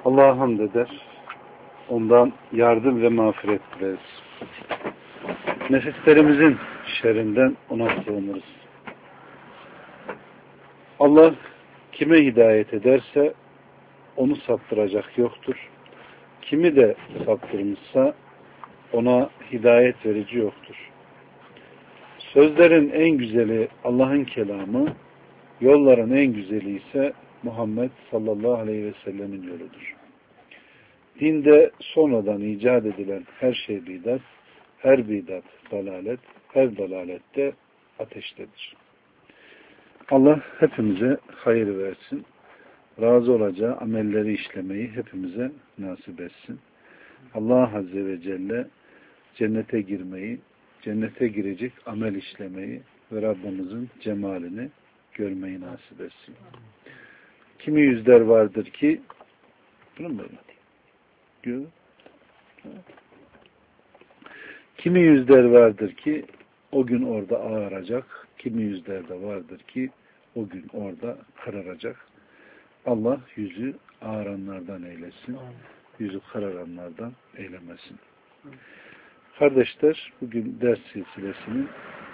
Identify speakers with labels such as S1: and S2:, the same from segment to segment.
S1: Allah'a hamd eder. Ondan yardım ve mağfiret dileriz. Nefislerimizin şerrinden ona sığınırız. Allah kime hidayet ederse onu saptıracak yoktur. Kimi de saptırmışsa ona hidayet verici yoktur. Sözlerin en güzeli Allah'ın kelamı, yolların en güzeli ise Muhammed sallallahu aleyhi ve sellemin yoludur. Dinde sonradan icat edilen her şey bidat, her bidat dalalet, her dalalette ateştedir. Allah hepimize hayır versin. Razı olacağı amelleri işlemeyi hepimize nasip etsin. Allah Azze ve Celle cennete girmeyi, cennete girecek amel işlemeyi ve Rabbimizin cemalini görmeyi nasip etsin. Kimi yüzler vardır ki bunu mu böyle? Kimi yüzler vardır ki o gün orada ağaracak, kimi yüzler de vardır ki o gün orada kararacak. Allah yüzü ağaranlardan eylesin, yüzü kararanlardan eylemesin. Kardeşler, bugün ders silsilesinin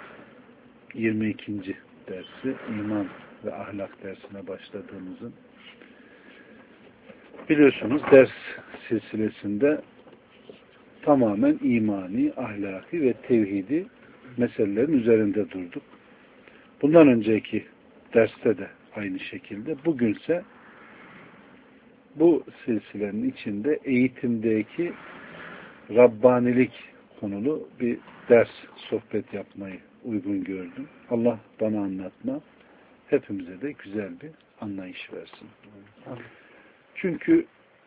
S1: 22. dersi, iman ve ahlak dersine başladığımızın, biliyorsunuz ders silsilesinde tamamen imani, ahlaki ve tevhidi meselelerin üzerinde durduk. Bundan önceki derste de aynı şekilde. Bugünse bu silsilenin içinde eğitimdeki Rabbanilik konulu bir ders, sohbet yapmayı uygun gördüm. Allah bana anlatma, hepimize de güzel bir anlayış versin. Çünkü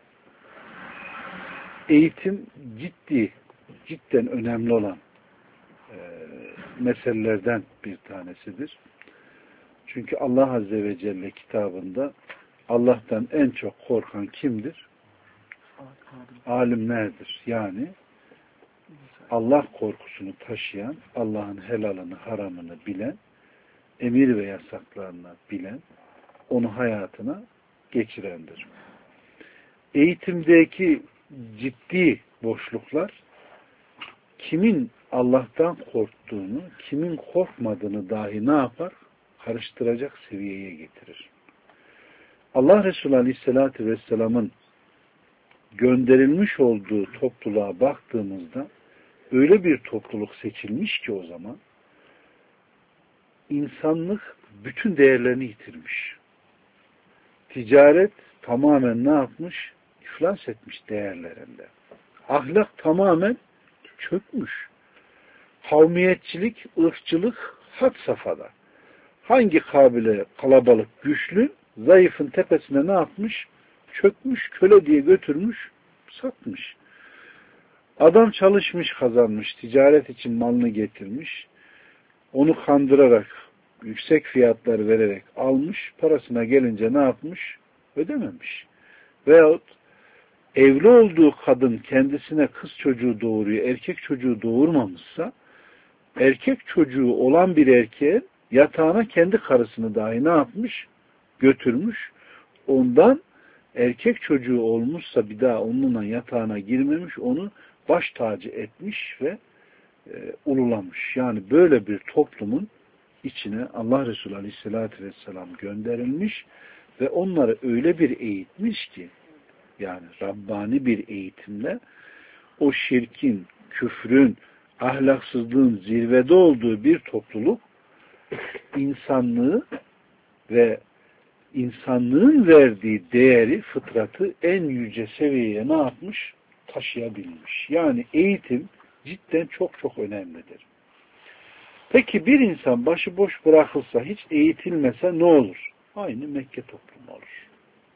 S1: eğitim cidden önemli olan meselelerden bir tanesidir. Çünkü Allah Azze ve Celle kitabında Allah'tan en çok korkan kimdir? Alimlerdir. Yani Allah korkusunu taşıyan, Allah'ın helalını, haramını bilen, emir ve yasaklarını bilen, onu hayatına geçirendir. Eğitimdeki ciddi boşluklar kimin Allah'tan korktuğunu, kimin korkmadığını dahi ne yapar? Karıştıracak seviyeye getirir. Allah Resulü Aleyhisselatü Vesselam'ın gönderilmiş olduğu topluluğa baktığımızda öyle bir topluluk seçilmiş ki o zaman insanlık bütün değerlerini yitirmiş. Ticaret tamamen ne yapmış? İflas etmiş değerlerinde. Ahlak tamamen çökmüş. Kavmiyetçilik, ırkçılık had safhada. Hangi kabile kalabalık, güçlü, zayıfın tepesine ne yapmış? Çökmüş, köle diye götürmüş, satmış. Adam çalışmış, kazanmış, ticaret için malını getirmiş, onu kandırarak, yüksek fiyatlar vererek almış, parasına gelince ne yapmış? Ödememiş. Veyahut evli olduğu kadın kendisine kız çocuğu doğuruyor, erkek çocuğu doğurmamışsa, erkek çocuğu olan bir erkeğin yatağına kendi karısını dahi ne yapmış? Götürmüş. Ondan erkek çocuğu olmuşsa bir daha onunla yatağına girmemiş, onu baş tacı etmiş ve ululamış. Yani böyle bir toplumun içine Allah Resulü Aleyhisselatü Vesselam gönderilmiş ve onları öyle bir eğitmiş ki, yani Rabbani bir eğitimle o şirkin, küfrün, ahlaksızlığın zirvede olduğu bir topluluk insanlığı ve insanlığın verdiği değeri, fıtratı en yüce seviyeye ne yapmış? Taşıyabilmiş. Yani eğitim cidden çok çok önemlidir. Peki bir insan başıboş bırakılsa, hiç eğitilmese ne olur? Aynı Mekke toplumu olur.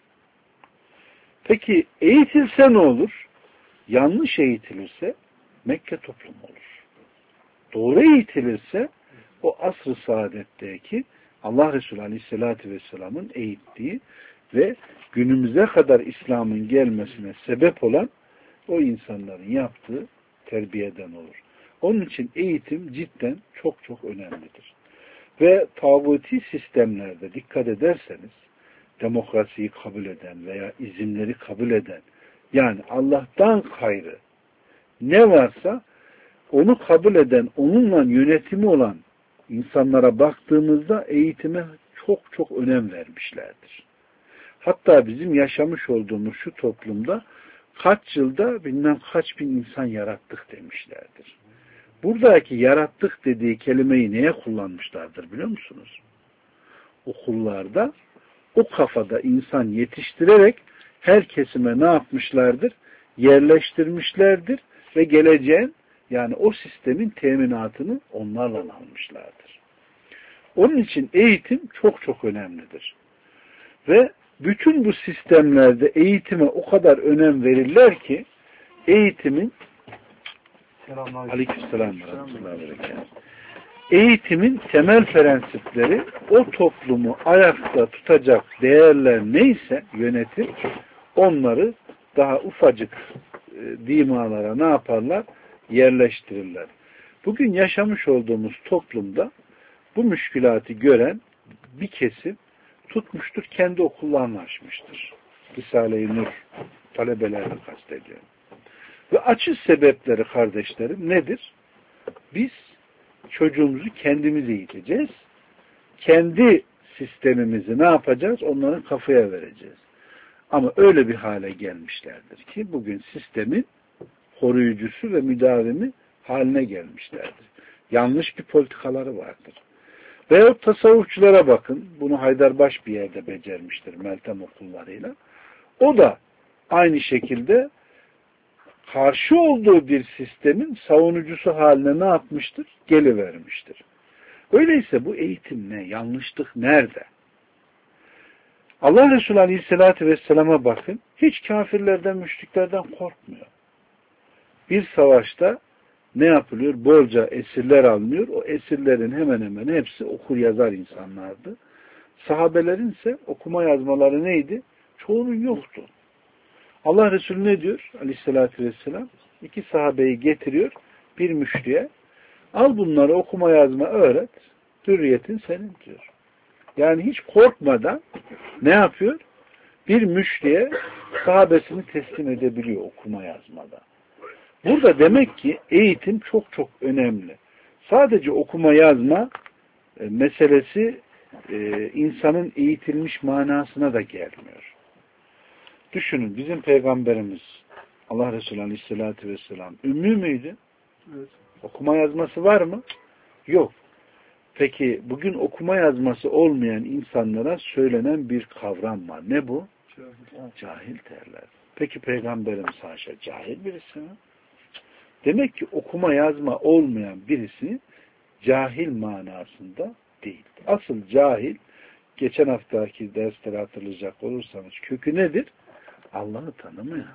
S1: Peki eğitilse ne olur? Yanlış eğitilirse Mekke toplumu olur. Doğru eğitilirse o asr-ı saadetteki Allah Resulü Aleyhisselatü Vesselam'ın eğittiği ve günümüze kadar İslam'ın gelmesine sebep olan o insanların yaptığı terbiyeden olur. Onun için eğitim cidden çok çok önemlidir. Ve tağuti sistemlerde dikkat ederseniz demokrasiyi kabul eden veya izinleri kabul eden, yani Allah'tan gayrı ne varsa onu kabul eden, onunla yönetimi olan insanlara baktığımızda eğitime çok çok önem vermişlerdir. Hatta bizim yaşamış olduğumuz şu toplumda kaç yılda bilmem kaç bin insan yarattık demişlerdir. Buradaki yarattık dediği kelimeyi neye kullanmışlardır biliyor musunuz? Okullarda o kafada insan yetiştirerek her kesime ne yapmışlardır? Yerleştirmişlerdir ve geleceğin, yani o sistemin teminatını onlarla almışlardır. Onun için eğitim çok çok önemlidir. Ve bütün bu sistemlerde eğitime o kadar önem verirler ki eğitimin Aleykümselam ve rahmetullahi ve berekatuhu. Eğitimin temel prensipleri o toplumu ayakta tutacak değerler neyse yönetim, onları daha ufacık dimalara ne yaparlar? Yerleştirirler. Bugün yaşamış olduğumuz toplumda bu müşkülatı gören bir kesim tutmuştur, kendi okullarını açmıştır. Risale-i Nur talebelerini kastediyorum. Ve açış sebepleri kardeşlerim nedir? Biz çocuğumuzu kendimiz eğiteceğiz. Kendi sistemimizi ne yapacağız? Onların kafaya vereceğiz. Ama öyle bir hale gelmişlerdir ki bugün sistemin koruyucusu ve müdavimi haline gelmişlerdir. Yanlış bir politikaları vardır. Veyahut tasavvufçulara bakın. Bunu Haydarbaş bir yerde becermiştir Meltem okullarıyla. O da aynı şekilde karşı olduğu bir sistemin savunucusu haline ne yapmıştır? Gelivermiştir. Öyleyse bu eğitim ne? Yanlışlık nerede? Allah Resulü Aleyhisselatü Vesselam'a bakın. Hiç kafirlerden, müşriklerden korkmuyor. Bir savaşta ne yapılıyor? Bolca esirler alınıyor. O esirlerin hemen hemen hepsi okur yazar insanlardı. Sahabelerin ise okuma yazmaları neydi? Çoğunun yoktu. Allah Resulü ne diyor? Aleyhissalatü vesselam. 2 sahabeyi getiriyor. Bir müşriye. Al bunları okuma yazma öğret. Hürriyetin senin diyor. Yani hiç korkmadan ne yapıyor? Bir müşriye sahabesini teslim edebiliyor okuma yazmada. Burada demek ki eğitim çok çok önemli. Sadece okuma yazma meselesi insanın eğitilmiş manasına da gelmiyor. Düşünün bizim peygamberimiz Allah Resulü Aleyhisselatü Vesselam ümmü müydü? Evet. Okuma yazması var mı? Yok. Peki bugün okuma yazması olmayan insanlara söylenen bir kavram var. Ne bu? Cahil derler. Peki peygamberimiz haşa cahil birisi mi? Demek ki okuma yazma olmayan birisi cahil manasında değil. Asıl cahil, geçen haftaki dersleri hatırlayacak olursanız kökü nedir? Allah'ı tanımayan.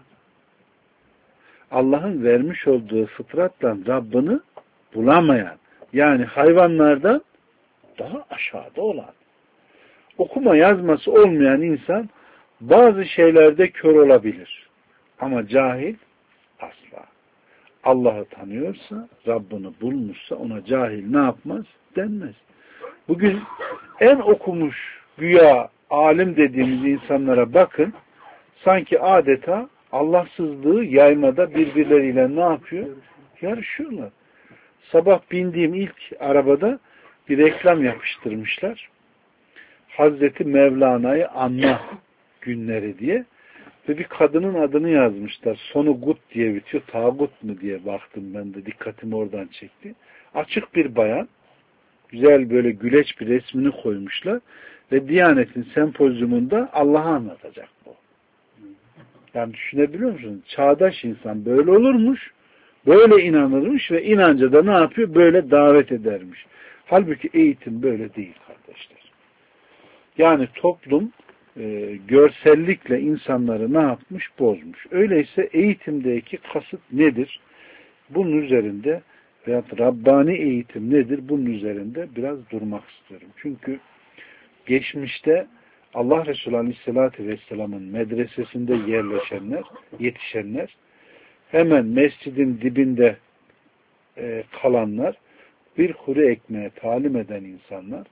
S1: Allah'ın vermiş olduğu fıtratla Rabbini bulamayan. Yani hayvanlardan daha aşağıda olan. Okuma yazması olmayan insan bazı şeylerde kör olabilir. Ama cahil asla. Allah'ı tanıyorsa, Rabbini bulmuşsa ona cahil ne yapmaz? Denmez. Bugün en okumuş güya alim dediğimiz insanlara bakın, sanki adeta Allahsızlığı yaymada birbirleriyle ne yapıyor? Yarışıyorlar. Sabah bindiğim ilk arabada bir reklam yapıştırmışlar. Hazreti Mevlana'yı anma günleri diye. Ve bir kadının adını yazmışlar. Sonu gut diye bitiyor. Tağut mu diye baktım ben de. Dikkatimi oradan çekti. Açık bir bayan. Güzel böyle güleç bir resmini koymuşlar. Ve Diyanet'in sempozyumunda Allah'ı anlatacak bu. Yani düşünebiliyor musunuz? Çağdaş insan böyle olurmuş. Böyle inanırmış ve inanca da ne yapıyor? Böyle davet edermiş. Halbuki eğitim böyle değil kardeşler. Yani toplum görsellikle insanları ne yapmış? Bozmuş. Öyleyse eğitimdeki kasıt nedir? Bunun üzerinde veyahut Rabbani eğitim nedir? Bunun üzerinde biraz durmak istiyorum. Çünkü geçmişte Allah Resulü Aleyhisselatü Vesselam'ın medresesinde yerleşenler, yetişenler, hemen mescidin dibinde kalanlar, bir kuru ekmeğe talim eden insanlar,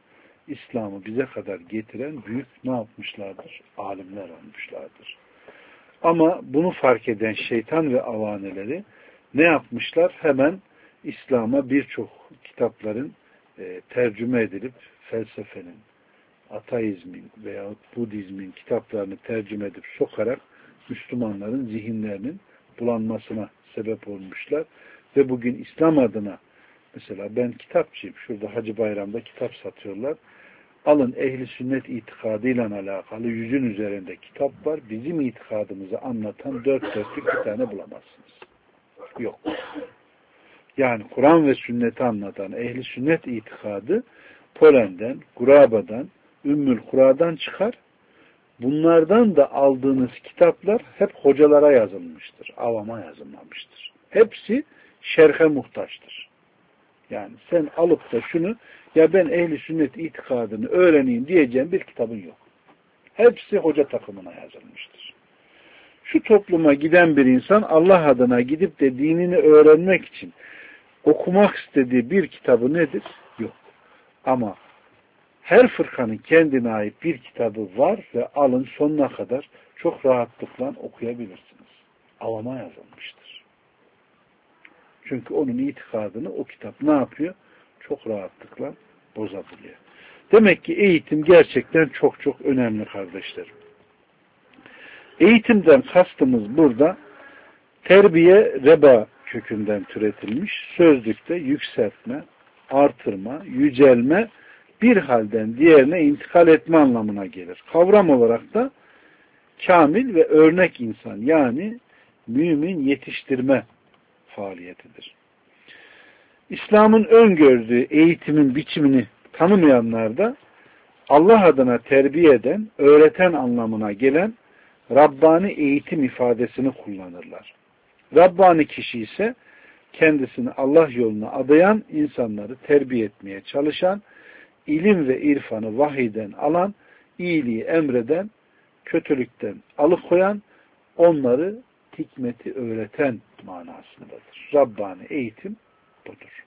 S1: İslam'ı bize kadar getiren büyük ne yapmışlardır? Alimler olmuşlardır. Ama bunu fark eden şeytan ve avaneleri ne yapmışlar? Hemen İslam'a birçok kitapların tercüme edilip felsefenin, ateizmin veya Budizmin kitaplarını tercüme edip sokarak Müslümanların zihinlerinin bulanmasına sebep olmuşlar. Ve bugün İslam adına mesela ben kitapçıyım. Şurada Hacı Bayram'da kitap satıyorlar. Alın ehli sünnet itikadıyla alakalı 100'ün üzerinde kitap var. Bizim itikadımızı anlatan 4 dörtlük bir tane bulamazsınız. Yok. Yani Kur'an ve sünneti anlatan ehli sünnet itikadı Polen'den, Guraba'dan, Ümmül Kura'dan çıkar. Bunlardan da aldığınız kitaplar hep hocalara yazılmıştır. Avama yazılmamıştır. Hepsi şerhe muhtaçtır. Yani sen alıp da şunu ya ben ehli sünnet itikadını öğreneyim diyeceğim bir kitabın yok. Hepsi hoca takımına yazılmıştır. Şu topluma giden bir insan Allah adına gidip de dinini öğrenmek için okumak istediği bir kitabı nedir? Yok. Ama her fırkanın kendine ait bir kitabı var ve alın sonuna kadar çok rahatlıkla okuyabilirsiniz. Avama yazılmıştır. Çünkü onun itikadını o kitap ne yapıyor? Çok rahatlıkla bozabiliyor. Demek ki eğitim gerçekten çok çok önemli kardeşlerim. Eğitimden kastımız burada terbiye reba kökünden türetilmiş, sözlükte yükseltme, artırma, yücelme, bir halden diğerine intikal etme anlamına gelir. Kavram olarak da kamil ve örnek insan yani mümin yetiştirme faaliyetidir. İslam'ın öngördüğü eğitimin biçimini tanımayanlar da Allah adına terbiye eden, öğreten anlamına gelen Rabbani eğitim ifadesini kullanırlar. Rabbani kişi ise kendisini Allah yoluna adayan, insanları terbiye etmeye çalışan, ilim ve irfanı vahiyden alan, iyiliği emreden, kötülükten alıkoyan, onları hikmeti öğreten manasındadır. Rabbani eğitim budur.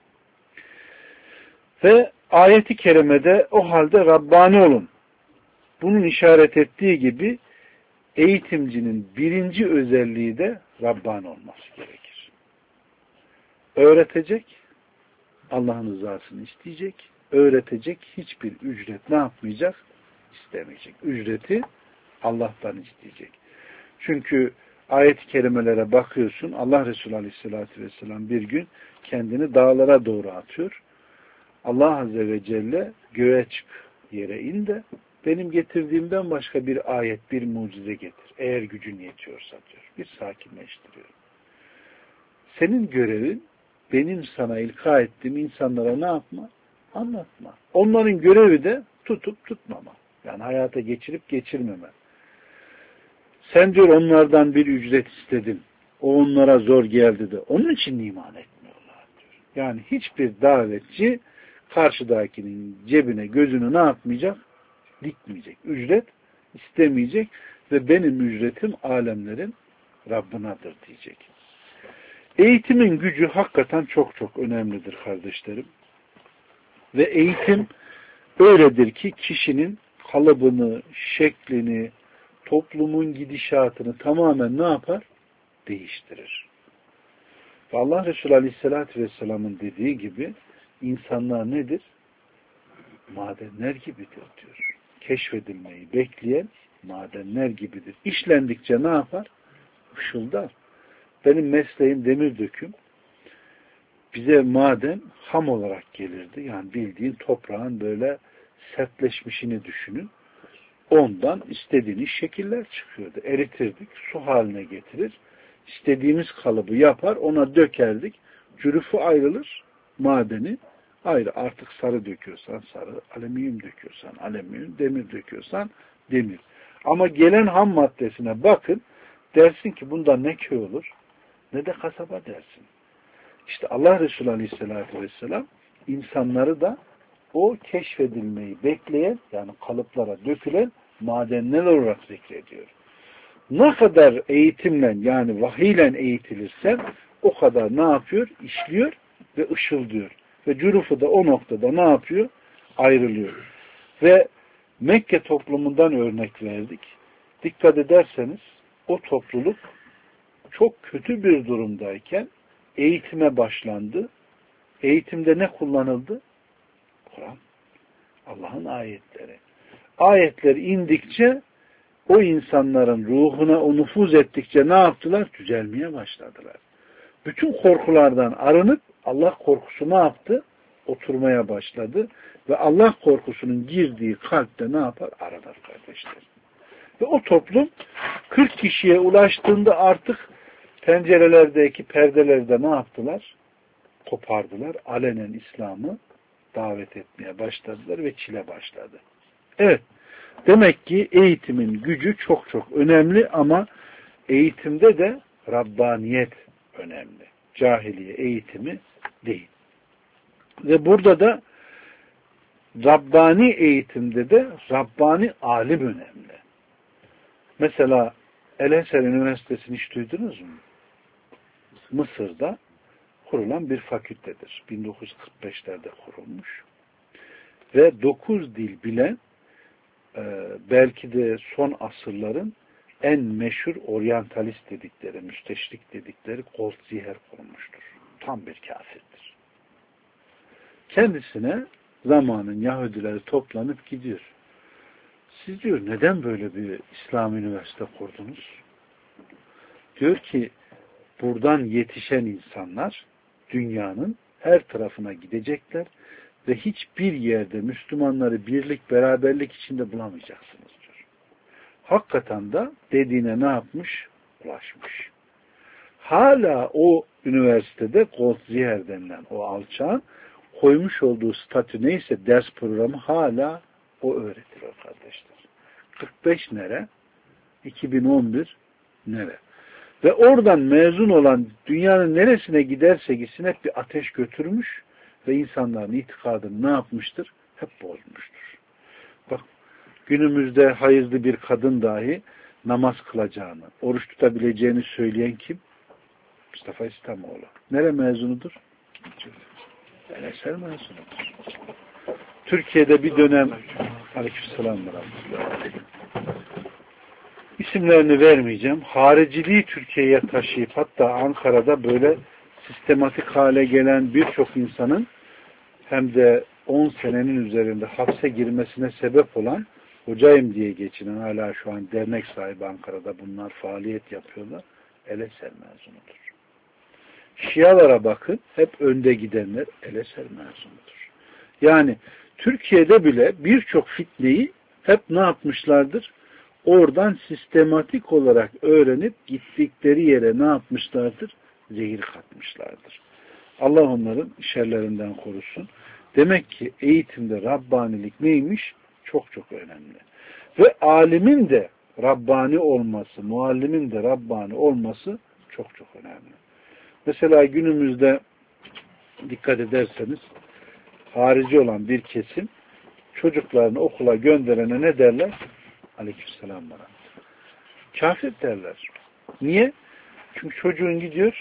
S1: Ve ayeti kerimede o halde Rabbani olun. Bunun işaret ettiği gibi eğitimcinin birinci özelliği de Rabbani olması gerekir. Öğretecek, Allah'ın rızasını isteyecek, öğretecek, hiçbir ücret ne yapmayacak? İstemeyecek. Ücreti Allah'tan isteyecek. Çünkü ayet-i kerimelere bakıyorsun, Allah Resulü Aleyhisselatü Vesselam bir gün kendini dağlara doğru atıyor. Allah Azze ve Celle göğe çık, yere in de benim getirdiğimden başka bir ayet, bir mucize getir. Eğer gücün yetiyorsa diyor. Bir sakinleştiriyor. Senin görevin benim sana ilka ettiğim insanlara ne yapma? Anlatma. Onların görevi de tutup tutmama. Yani hayata geçirip geçirmeme. Sen diyor onlardan bir ücret istedin. O onlara zor geldi de. Onun için iman etmiyorlar diyor. Yani hiçbir davetçi karşıdakinin cebine gözünü ne yapmayacak? Dikmeyecek. Ücret istemeyecek ve benim ücretim alemlerin Rabbinadır diyecek. Eğitimin gücü hakikaten çok çok önemlidir kardeşlerim. Ve eğitim öyledir ki kişinin kalıbını, şeklini, toplumun gidişatını tamamen ne yapar? Değiştirir. Ve Allah Resulü Aleyhisselatü Vesselam'ın dediği gibi insanlar nedir? Madenler gibidir diyor. Keşfedilmeyi bekleyen madenler gibidir. İşlendikçe ne yapar? Işıldar. Benim mesleğim demir döküm. Bize maden ham olarak gelirdi. Yani bildiğin toprağın böyle sertleşmişini düşünün. Ondan istediğiniz şekiller çıkıyordu. Eritirdik, su haline getirir. İstediğimiz kalıbı yapar, ona dökerdik. Cürüfü ayrılır, madeni ayrı. Artık sarı döküyorsan sarı, alüminyum döküyorsan alüminyum, demir döküyorsan demir. Ama gelen ham maddesine bakın, dersin ki bunda ne köy olur, ne de kasaba dersin. İşte Allah Resulü Aleyhisselatü Vesselam insanları da o keşfedilmeyi bekleyen, yani kalıplara dökülen madenler olarak zikrediyor. Ne kadar eğitimle, yani vahiyle eğitilirsen o kadar ne yapıyor? İşliyor ve ışıldıyor. Ve cürufu da o noktada ne yapıyor? Ayrılıyor. Ve Mekke toplumundan örnek verdik. Dikkat ederseniz o topluluk çok kötü bir durumdayken eğitime başlandı. Eğitimde ne kullanıldı? Kur'an. Allah'ın ayetleri. Ayetler indikçe o insanların ruhuna o nüfuz ettikçe ne yaptılar? Düzelmeye başladılar. Bütün korkulardan arınıp Allah korkusu ne yaptı? Oturmaya başladı. Ve Allah korkusunun girdiği kalpte ne yapar? Aranır kardeşler. Ve o toplum 40 kişiye ulaştığında artık pencerelerdeki perdelerde ne yaptılar? Kopardılar. Alenen İslam'ı davet etmeye başladılar ve çile başladı. Evet. Demek ki eğitimin gücü çok çok önemli ama eğitimde de Rabbaniyet önemli. Cahiliye eğitimi değil. Ve burada da Rabbani eğitimde de Rabbani alim önemli. Mesela El-Eser Üniversitesi'ni hiç duydunuz mu? Mısır'da kurulan bir fakültedir. 1945'lerde kurulmuş. Ve 9 dil bilen belki de son asırların en meşhur oryantalist dedikleri, müsteşrik dedikleri Goldziher kurmuştur. Tam bir kafirdir. Kendisine zamanın Yahudileri toplanıp gidiyor. Siz diyor neden böyle bir İslam üniversite kurdunuz? Diyor ki buradan yetişen insanlar dünyanın her tarafına gidecekler ve hiçbir yerde Müslümanları birlik, beraberlik içinde bulamayacaksınız diyor. Hakikaten de dediğine ne yapmış? Ulaşmış. Hala o üniversitede Goldziher denilen o alçağın koymuş olduğu statü neyse ders programı hala o öğretiliyor kardeşler. 45 nere? 2011 nere? Ve oradan mezun olan dünyanın neresine giderse gitsin hep bir ateş götürmüş ve insanların itikadını ne yapmıştır? Hep bozmuştur. Bak günümüzde hayızlı bir kadın dahi namaz kılacağını, oruç tutabileceğini söyleyen kim? Mustafa İslamoğlu. Nere mezunudur? El-Eser mezunudur. Türkiye'de bir dönem Aleykümselam ve Rahmetullah. İsimlerini vermeyeceğim. Hariciliği Türkiye'ye taşıyıp hatta Ankara'da böyle sistematik hale gelen birçok insanın hem de 10 senenin üzerinde hapse girmesine sebep olan hocayım diye geçinen hala şu an dernek sahibi Ankara'da bunlar faaliyet yapıyorlar. El-Eser mezunudur. Şialara bakın hep önde gidenler El-Eser mezunudur. Yani Türkiye'de bile birçok fitneyi hep ne yapmışlardır? Oradan sistematik olarak öğrenip gittikleri yere ne yapmışlardır? Zehir katmışlardır. Allah onların şerlerinden korusun. Demek ki eğitimde Rabbanilik neymiş? Çok çok önemli. Ve alimin de Rabbani olması, muallimin de Rabbani olması çok çok önemli. Mesela günümüzde dikkat ederseniz harici olan bir kesim çocuklarını okula gönderene ne derler? Aleykümselam bana. Kafir derler. Niye? Çünkü çocuğun gidiyor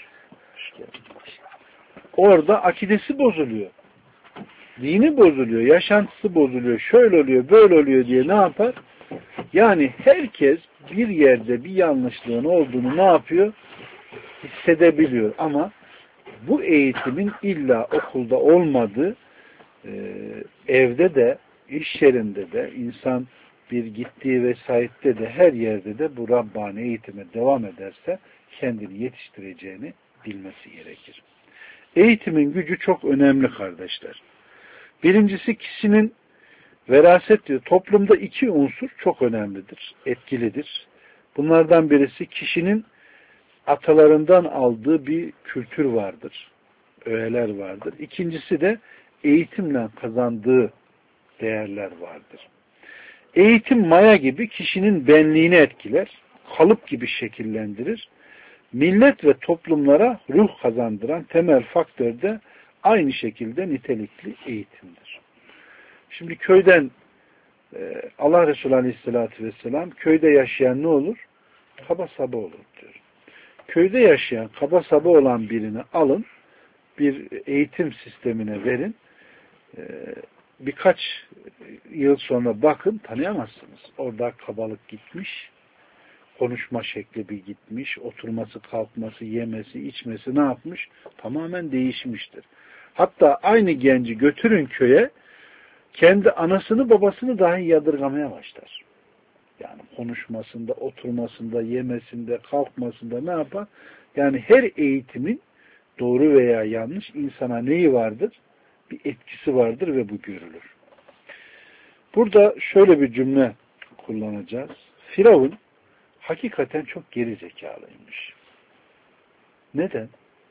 S1: orada akidesi bozuluyor. Dini bozuluyor. Yaşantısı bozuluyor. Şöyle oluyor, böyle oluyor diye ne yapar? Yani herkes bir yerde bir yanlışlığın olduğunu ne yapıyor? Hissedebiliyor. Ama bu eğitimin illa okulda olmadığı evde de, iş yerinde de, insan bir gittiği vesayette de her yerde de bu Rabbani eğitime devam ederse kendini yetiştireceğini bilmesi gerekir. Eğitimin gücü çok önemli kardeşler. Birincisi kişinin veraset diyor. Toplumda iki unsur çok önemlidir, etkilidir. Bunlardan birisi kişinin atalarından aldığı bir kültür vardır. Öğeler vardır. İkincisi de eğitimle kazandığı değerler vardır. Eğitim maya gibi kişinin benliğini etkiler, kalıp gibi şekillendirir. Millet ve toplumlara ruh kazandıran temel faktör de aynı şekilde nitelikli eğitimdir. Şimdi köyden Allah Resulü Aleyhisselatü Vesselam köyde yaşayan ne olur? Kaba saba olur diyor. Köyde yaşayan kaba saba olan birini alın, bir eğitim sistemine verin. birkaç yıl sonra bakın tanıyamazsınız. Orada kabalık gitmiş, konuşma şekli bir gitmiş, oturması, kalkması, yemesi, içmesi ne yapmış? Tamamen değişmiştir. Hatta aynı genci götürün köye, kendi anasını babasını dahi yadırgamaya başlar. Yani konuşmasında, oturmasında, yemesinde, kalkmasında ne yapar? Yani her eğitimin doğru veya yanlış insana neyi vardır? Bir etkisi vardır ve bu görülür. Burada şöyle bir cümle kullanacağız. Firavun hakikaten çok geri zekalıymış. Neden?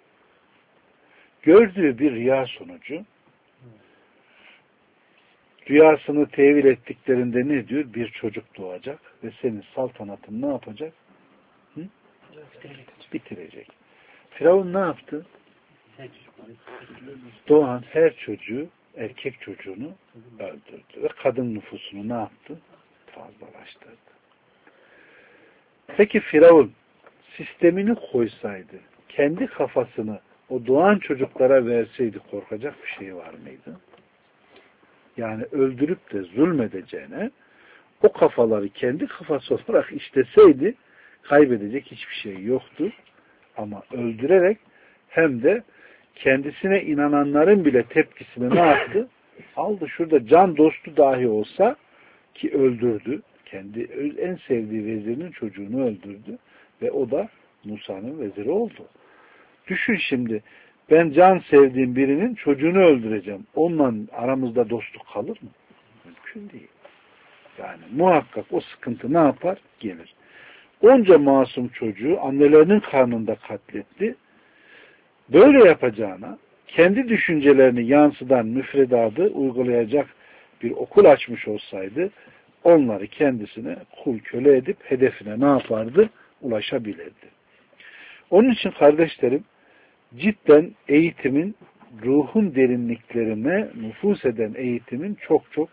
S1: Gördüğü bir rüya sonucu rüyasını tevil ettiklerinde ne diyor? Bir çocuk doğacak ve senin saltanatın ne yapacak? Hı? Bitirecek. Firavun ne yaptı? Doğan her çocuğu, erkek çocuğunu öldürdü ve kadın nüfusunu ne yaptı? Fazlalaştırdı. Peki Firavun sistemini koysaydı, kendi kafasını o doğan çocuklara verseydi korkacak bir şey var mıydı? Yani öldürüp de zulmedeceğine o kafaları kendi kafası olarak işleseydi kaybedecek hiçbir şey yoktu. Ama öldürerek hem de kendisine inananların bile tepkisini ne yaptı? Aldı. Şurada can dostu dahi olsa ki öldürdü. Kendi en sevdiği vezirinin çocuğunu öldürdü. Ve o da Musa'nın veziri oldu. Düşün şimdi, ben can sevdiğim birinin çocuğunu öldüreceğim. Onunla aramızda dostluk kalır mı? Mümkün değil. Yani muhakkak o sıkıntı ne yapar? Gelir. Onca masum çocuğu annelerinin karnında katletti. Böyle yapacağına kendi düşüncelerini yansıdan müfredatı uygulayacak bir okul açmış olsaydı onları kendisine kul köle edip hedefine ne yapardı? Ulaşabilirdi. Onun için kardeşlerim cidden eğitimin ruhun derinliklerine nüfuz eden eğitimin çok çok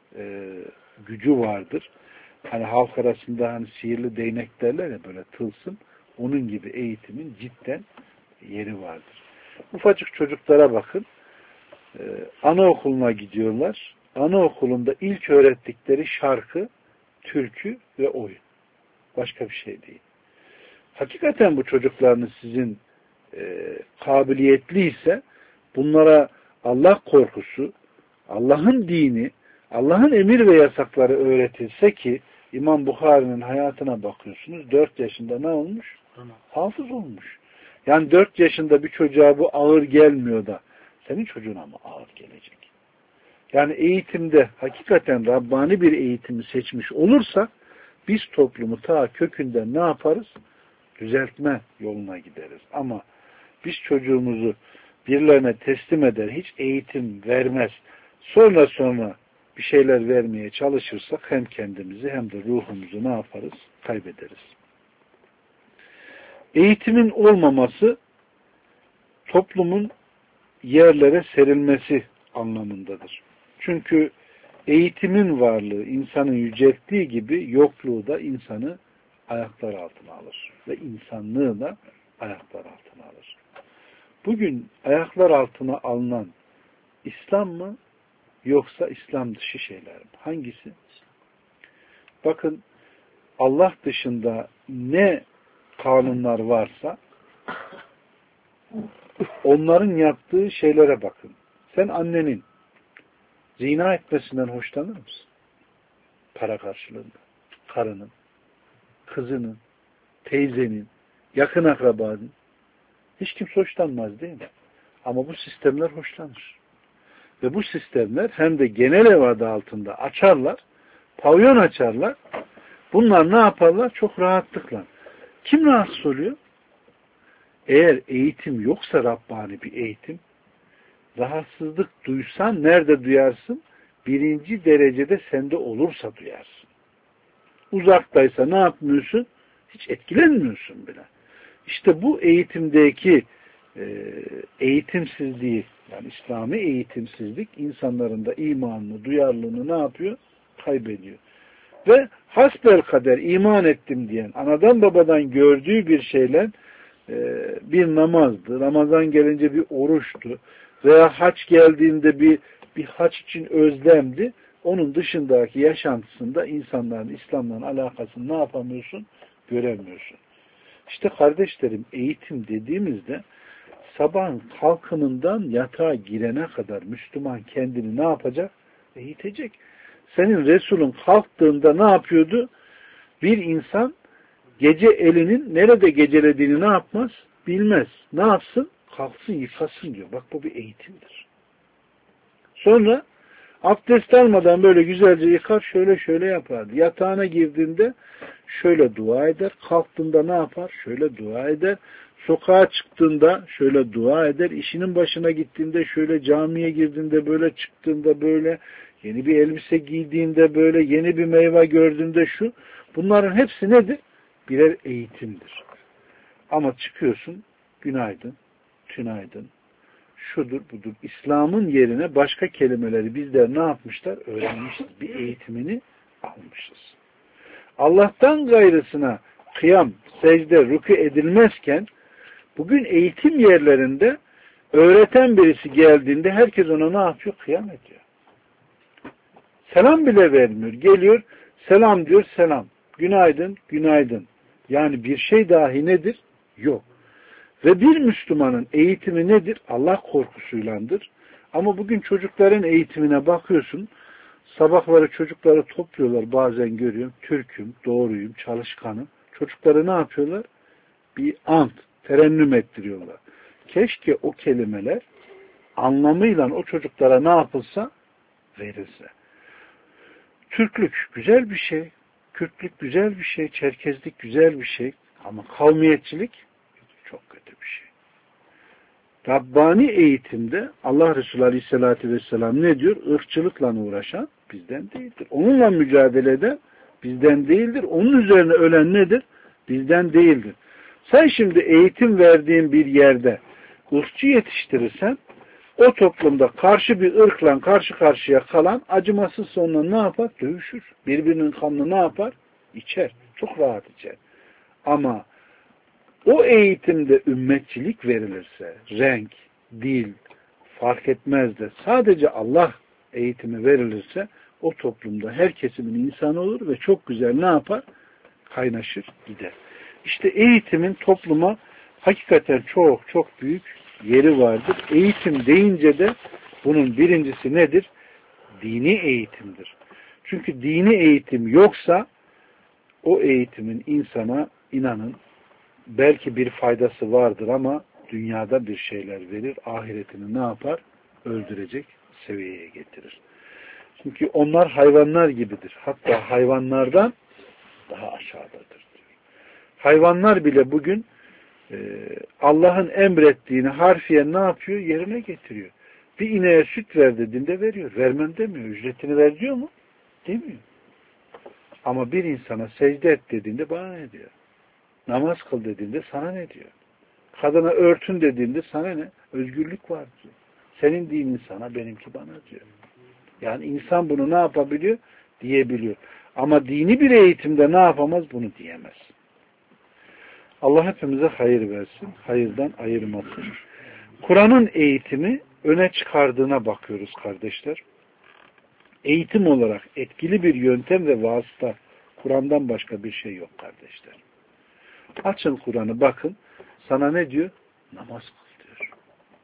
S1: gücü vardır. Hani halk arasında hani sihirli değnek derler ya böyle tılsım, onun gibi eğitimin cidden yeri vardır. Ufacık çocuklara bakın, anaokuluna gidiyorlar. Anaokulunda ilk öğrettikleri şarkı, türkü ve oyun. Başka bir şey değil. Hakikaten bu çocuklarınız sizin kabiliyetliyse bunlara Allah korkusu, Allah'ın dini, Allah'ın emir ve yasakları öğretilse ki İmam Bukhari'nin hayatına bakıyorsunuz 4 yaşında ne olmuş? Hafız olmuş. Yani 4 yaşında bir çocuğa bu ağır gelmiyor da senin çocuğuna mı ağır gelecek? Yani eğitimde hakikaten Rabbani bir eğitimi seçmiş olursak biz toplumu ta kökünden ne yaparız? Düzeltme yoluna gideriz. Ama biz çocuğumuzu birilerine teslim eder, hiç eğitim vermez, sonra bir şeyler vermeye çalışırsak hem kendimizi hem de ruhumuzu ne yaparız? Kaybederiz. Eğitimin olmaması toplumun yerlere serilmesi anlamındadır. Çünkü eğitimin varlığı insanı yücelttiği gibi yokluğu da insanı ayaklar altına alır. Ve insanlığı da ayaklar altına alır. Bugün ayaklar altına alınan İslam mı yoksa İslam dışı şeyler mi? Hangisi? Bakın Allah dışında ne kanunlar varsa onların yaptığı şeylere bakın. Sen annenin zina etmesinden hoşlanır mısın? Para karşılığında. Karının, kızının, teyzenin, yakın akrabanın. Hiç kimse hoşlanmaz değil mi? Ama bu sistemler hoşlanır. Ve bu sistemler hem de genel ev adı altında açarlar, pavyon açarlar. Bunlar ne yaparlar? Çok rahatlıkla. Kim rahatsız oluyor? Eğer eğitim yoksa Rabbani bir eğitim, rahatsızlık duysan nerede duyarsın? Birinci derecede sende olursa duyarsın. Uzaktaysa ne yapmıyorsun? Hiç etkilenmiyorsun bile. İşte bu eğitimdeki eğitimsizliği, yani İslami eğitimsizlik insanların da imanını, duyarlılığını ne yapıyor? Kaybediyor. Ve hasbelkader iman ettim diyen, anadan babadan gördüğü bir şeyle bir namazdı, Ramazan gelince bir oruçtu veya haç geldiğinde bir bir haç için özlemdi. Onun dışındaki yaşantısında insanların İslam'la alakasını ne yapamıyorsun? Göremiyorsun. İşte kardeşlerim, eğitim dediğimizde sabahın kalkımından yatağa girene kadar Müslüman kendini ne yapacak? Eğitecek. Senin Resulün kalktığında ne yapıyordu? Bir insan gece elinin nerede gecelediğini ne yapmaz? Bilmez. Ne yapsın? Kalksın yıkasın diyor. Bak bu bir eğitimdir. Sonra abdest almadan böyle güzelce yıkar, şöyle şöyle yapardı. Yatağına girdiğinde şöyle dua eder. Kalktığında ne yapar? Şöyle dua eder. Sokağa çıktığında şöyle dua eder. İşinin başına gittiğinde şöyle, camiye girdiğinde böyle, çıktığında böyle, yeni bir elbise giydiğinde böyle, yeni bir meyve gördüğünde şu. Bunların hepsi nedir? Birer eğitimdir. Ama çıkıyorsun, günaydın, tünaydın, şudur budur. İslam'ın yerine başka kelimeleri bizler ne yapmışlar? Öğrenmişiz. Bir eğitimini almışız. Allah'tan gayrısına kıyam, secde, rükû edilmezken bugün eğitim yerlerinde öğreten birisi geldiğinde herkes ona ne yapıyor? Kıyam ediyor. Selam bile vermiyor. Geliyor, selam diyor, selam. Günaydın, günaydın. Yani bir şey dahi nedir? Yok. Ve bir Müslümanın eğitimi nedir? Allah korkusuylandır. Ama bugün çocukların eğitimine bakıyorsun, sabahları çocukları topluyorlar, bazen görüyorum, Türk'üm, doğruyum, çalışkanım. Çocukları ne yapıyorlar? Bir ant, terennüm ettiriyorlar. Keşke o kelimeler anlamıyla o çocuklara ne yapılsa? Verilse. Türklük güzel bir şey, Kürtlük güzel bir şey, Çerkezlik güzel bir şey ama kavmiyetçilik çok kötü bir şey. Rabbani eğitimde Allah Resulü Aleyhisselatü Vesselam ne diyor? Irkçılıkla uğraşan bizden değildir. Onunla mücadele eden bizden değildir. Onun üzerine ölen nedir? Bizden değildir. Sen şimdi eğitim verdiğin bir yerde ırkçı yetiştirirsen o toplumda karşı bir ırkla karşı karşıya kalan acımasız sonuna ne yapar? Dövüşür. Birbirinin kanını ne yapar? İçer. Çok rahat içer. Ama o eğitimde ümmetçilik verilirse, renk, dil fark etmez de sadece Allah eğitimi verilirse o toplumda her kesimin insanı olur ve çok güzel ne yapar? Kaynaşır, gider. İşte eğitimin topluma hakikaten çok çok büyük yeri vardır. Eğitim deyince de bunun birincisi nedir? Dini eğitimdir. Çünkü dini eğitim yoksa o eğitimin insana inanın belki bir faydası vardır ama dünyada bir şeyler verir, ahiretini ne yapar? Öldürecek seviyeye getirir. Çünkü onlar hayvanlar gibidir. Hatta hayvanlardan daha aşağıdadır diyor. Hayvanlar bile bugün Allah'ın emrettiğini harfiyen ne yapıyor? Yerine getiriyor. Bir ineğe süt ver dediğinde veriyor. Vermem demiyor. Ücretini ver diyor mu? Demiyor. Ama bir insana secde et dediğinde bana ne diyor? Namaz kıl dediğinde sana ne diyor? Kadına örtün dediğinde sana ne? Özgürlük var diyor. Senin dinin sana, benimki bana diyor. Yani insan bunu ne yapabiliyor? Diyebiliyor. Ama dini bir eğitimde ne yapamaz? Bunu diyemez. Allah hepimize hayır versin. Hayırdan ayırmasın. Kur'an'ın eğitimi öne çıkardığına bakıyoruz kardeşler. Eğitim olarak etkili bir yöntem ve vasıta Kur'an'dan başka bir şey yok kardeşler. Açın Kur'an'ı bakın. Sana ne diyor? Namaz kıl diyor.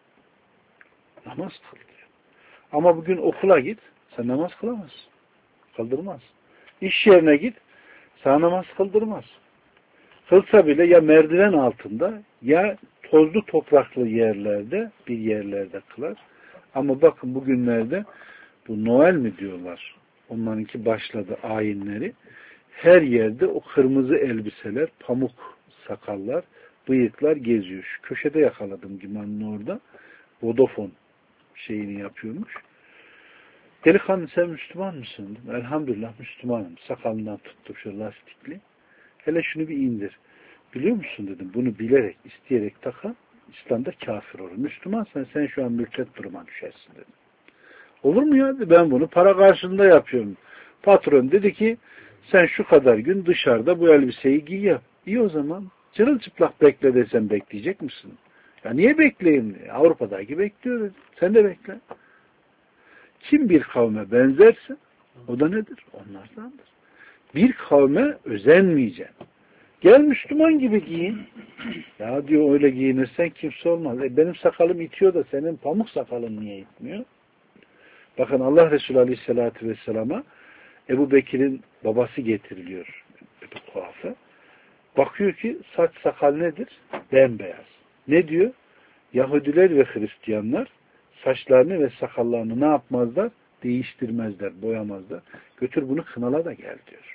S1: Namaz kıl diyor. Ama bugün okula git. Sen namaz kılamazsın. Kıldırmaz. İş yerine git. Sana namaz kıldırmaz. Kılsa bile ya merdiven altında ya tozlu topraklı yerlerde bir yerlerde kılar. Ama bakın bugünlerde bu Noel mi diyorlar? Onlarınki başladı ayinleri. Her yerde o kırmızı elbiseler, pamuk sakallar, bıyıklar geziyor. Şu köşede yakaladım Giman'ın orada. Vodafone şeyini yapıyormuş. Delikanlı sen Müslüman mısın? Elhamdülillah Müslümanım. Sakalından tuttum şu lastikli. Hele şunu bir indir. Biliyor musun dedim. Bunu bilerek, isteyerek takan İslam'da kafir olur. Müslümansan sen şu an mürtet duruma düşersin dedim. Olur mu ya? Ben bunu para karşılığında yapıyorum. Patron dedi ki sen şu kadar gün dışarıda bu elbiseyi giy yap. İyi o zaman. Çırılçıplak bekle desem bekleyecek misin? Ya niye bekleyeyim? Avrupa'daki bekliyoruz. Sen de bekle. Kim bir kavme benzerse o da nedir? Onlardandır. Bir kavme özenmeyeceksin. Gel Müslüman gibi giyin. Ya diyor öyle giyinirsen kimse olmaz. Benim sakalım itiyor da senin pamuk sakalın niye itmiyor? Bakın Allah Resulü Aleyhisselatü Vesselam'a Ebu Bekir'in babası getiriliyor. Ebu Kuhafe. Bakıyor ki saç sakal nedir? Bembeyaz. Ne diyor? Yahudiler ve Hristiyanlar saçlarını ve sakallarını ne yapmazlar? Değiştirmezler, boyamazlar. Götür bunu kınala da gel diyor.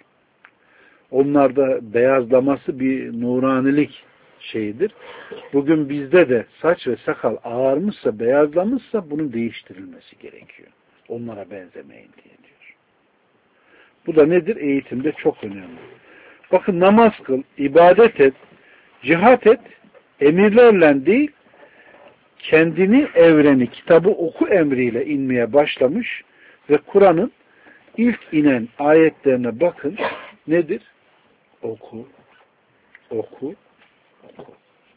S1: Onlarda beyazlaması bir nuranilik şeyidir. Bugün bizde de saç ve sakal ağarmışsa, beyazlamışsa bunun değiştirilmesi gerekiyor. Onlara benzemeyin diye diyor. Bu da nedir? Eğitimde çok önemli. Bakın namaz kıl, ibadet et, cihat et, emirlerle değil, kendini evreni, kitabı oku emriyle inmeye başlamış ve Kur'an'ın ilk inen ayetlerine bakın. Nedir? Oku, oku, oku.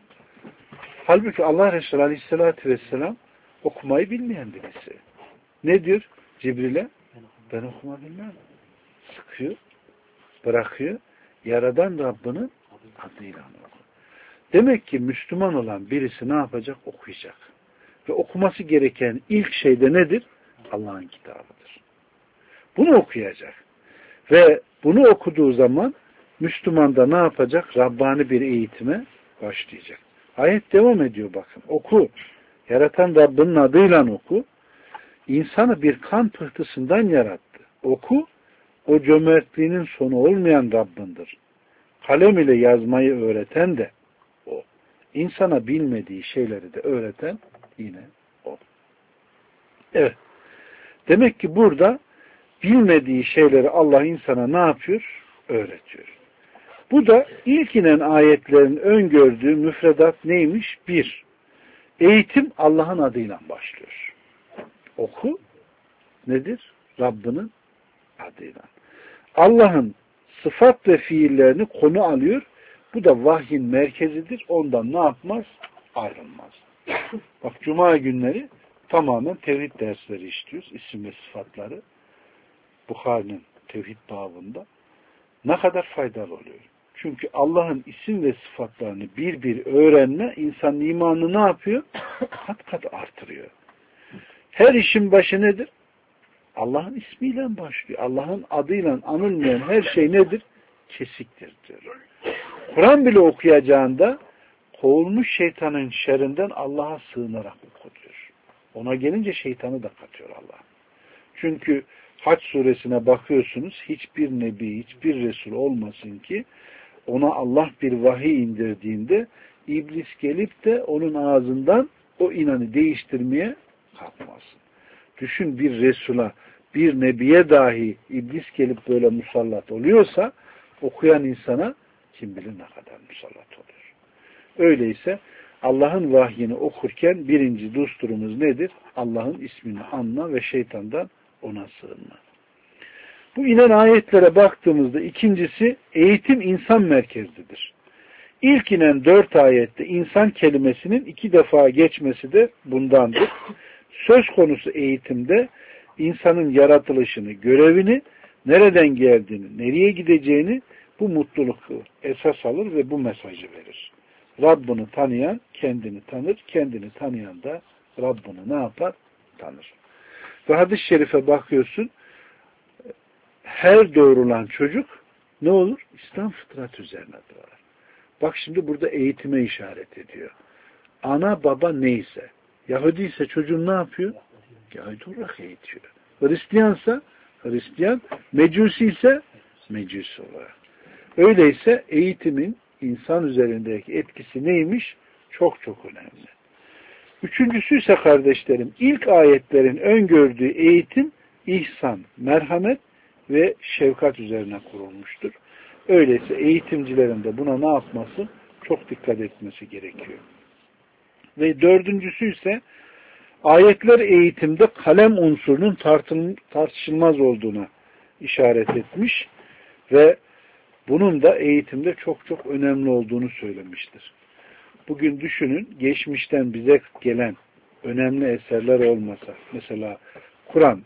S1: Halbuki Allah Resulü Aleyhisselatü Vesselam okumayı bilmeyen birisi. Ne diyor Cibril'e? Ben okuma bilmem. Sıkıyor, bırakıyor. Yaradan Rabbinin adıyla oku. Demek ki Müslüman olan birisi ne yapacak? Okuyacak. Ve okuması gereken ilk şey de nedir? Allah'ın kitabıdır. Bunu okuyacak. Ve bunu okuduğu zaman Müslüman da ne yapacak? Rabbani bir eğitime başlayacak. Ayet devam ediyor bakın. Oku. Yaratan Rabbinin adıyla oku. İnsanı bir kan pıhtısından yarattı. Oku. O cömertliğinin sonu olmayan Rabbindir. Kalem ile yazmayı öğreten de o. İnsana bilmediği şeyleri de öğreten yine o. Evet. Demek ki burada bilmediği şeyleri Allah insana ne yapıyor? Öğretiyor. Bu da ilk inen ayetlerin öngördüğü müfredat neymiş? Bir, eğitim Allah'ın adıyla başlıyor. Oku nedir? Rabbinin adıyla. Allah'ın sıfat ve fiillerini konu alıyor. Bu da vahyin merkezidir. Ondan ne yapmaz? Ayrılmaz. Bak Cuma günleri tamamen tevhid dersleri işliyoruz. İsim ve sıfatları. Bukhari'nin tevhid babında. Ne kadar faydalı oluyor. Çünkü Allah'ın isim ve sıfatlarını bir bir öğrenme insanın imanını ne yapıyor? Kat kat artırıyor. Her işin başı nedir? Allah'ın ismiyle başlıyor. Allah'ın adıyla anılmayan her şey nedir? Kesiktir diyor. Kur'an bile okuyacağında kovulmuş şeytanın şerrinden Allah'a sığınarak oku diyor. Ona gelince şeytanı da katıyor Allah. Çünkü Hac suresine bakıyorsunuz, hiçbir nebi, hiçbir resul olmasın ki ona Allah bir vahiy indirdiğinde iblis gelip de onun ağzından o inanı değiştirmeye kalkmasın. Düşün, bir resula, bir nebiye dahi iblis gelip böyle musallat oluyorsa okuyan insana kim bilir ne kadar musallat oluyor. Öyleyse Allah'ın vahyini okurken birinci dusturumuz nedir? Allah'ın ismini anma ve şeytandan ona sığınma. Bu inen ayetlere baktığımızda ikincisi eğitim insan merkezlidir. İlk inen 4 ayette insan kelimesinin 2 defa geçmesi de bundandır. Söz konusu eğitimde insanın yaratılışını, görevini, nereden geldiğini, nereye gideceğini, bu mutluluğu esas alır ve bu mesajı verir. Rabbini tanıyan kendini tanır, kendini tanıyan da Rabbini ne yapar? Tanır. Ve hadis-i şerife bakıyorsun, her doğrulan çocuk ne olur? İslam fıtrat üzerine doğar. Bak şimdi burada eğitime işaret ediyor. Ana baba neyse, Yahudi ise çocuğun ne yapıyor? Yahudi olarak eğitiyor. Hristiyansa Hristiyan, Mecusi ise Mecusi olarak. Öyleyse eğitimin insan üzerindeki etkisi neymiş? Çok çok önemli. Üçüncüsü ise kardeşlerim, ilk ayetlerin öngördüğü eğitim, ihsan, merhamet ve şefkat üzerine kurulmuştur. Öyleyse eğitimcilerin de buna ne yapması? Çok dikkat etmesi gerekiyor. Ve dördüncüsü ise ayetler eğitimde kalem unsurunun tartışılmaz olduğuna işaret etmiş ve bunun da eğitimde çok çok önemli olduğunu söylemiştir. Bugün düşünün, geçmişten bize gelen önemli eserler olmasa, mesela Kur'an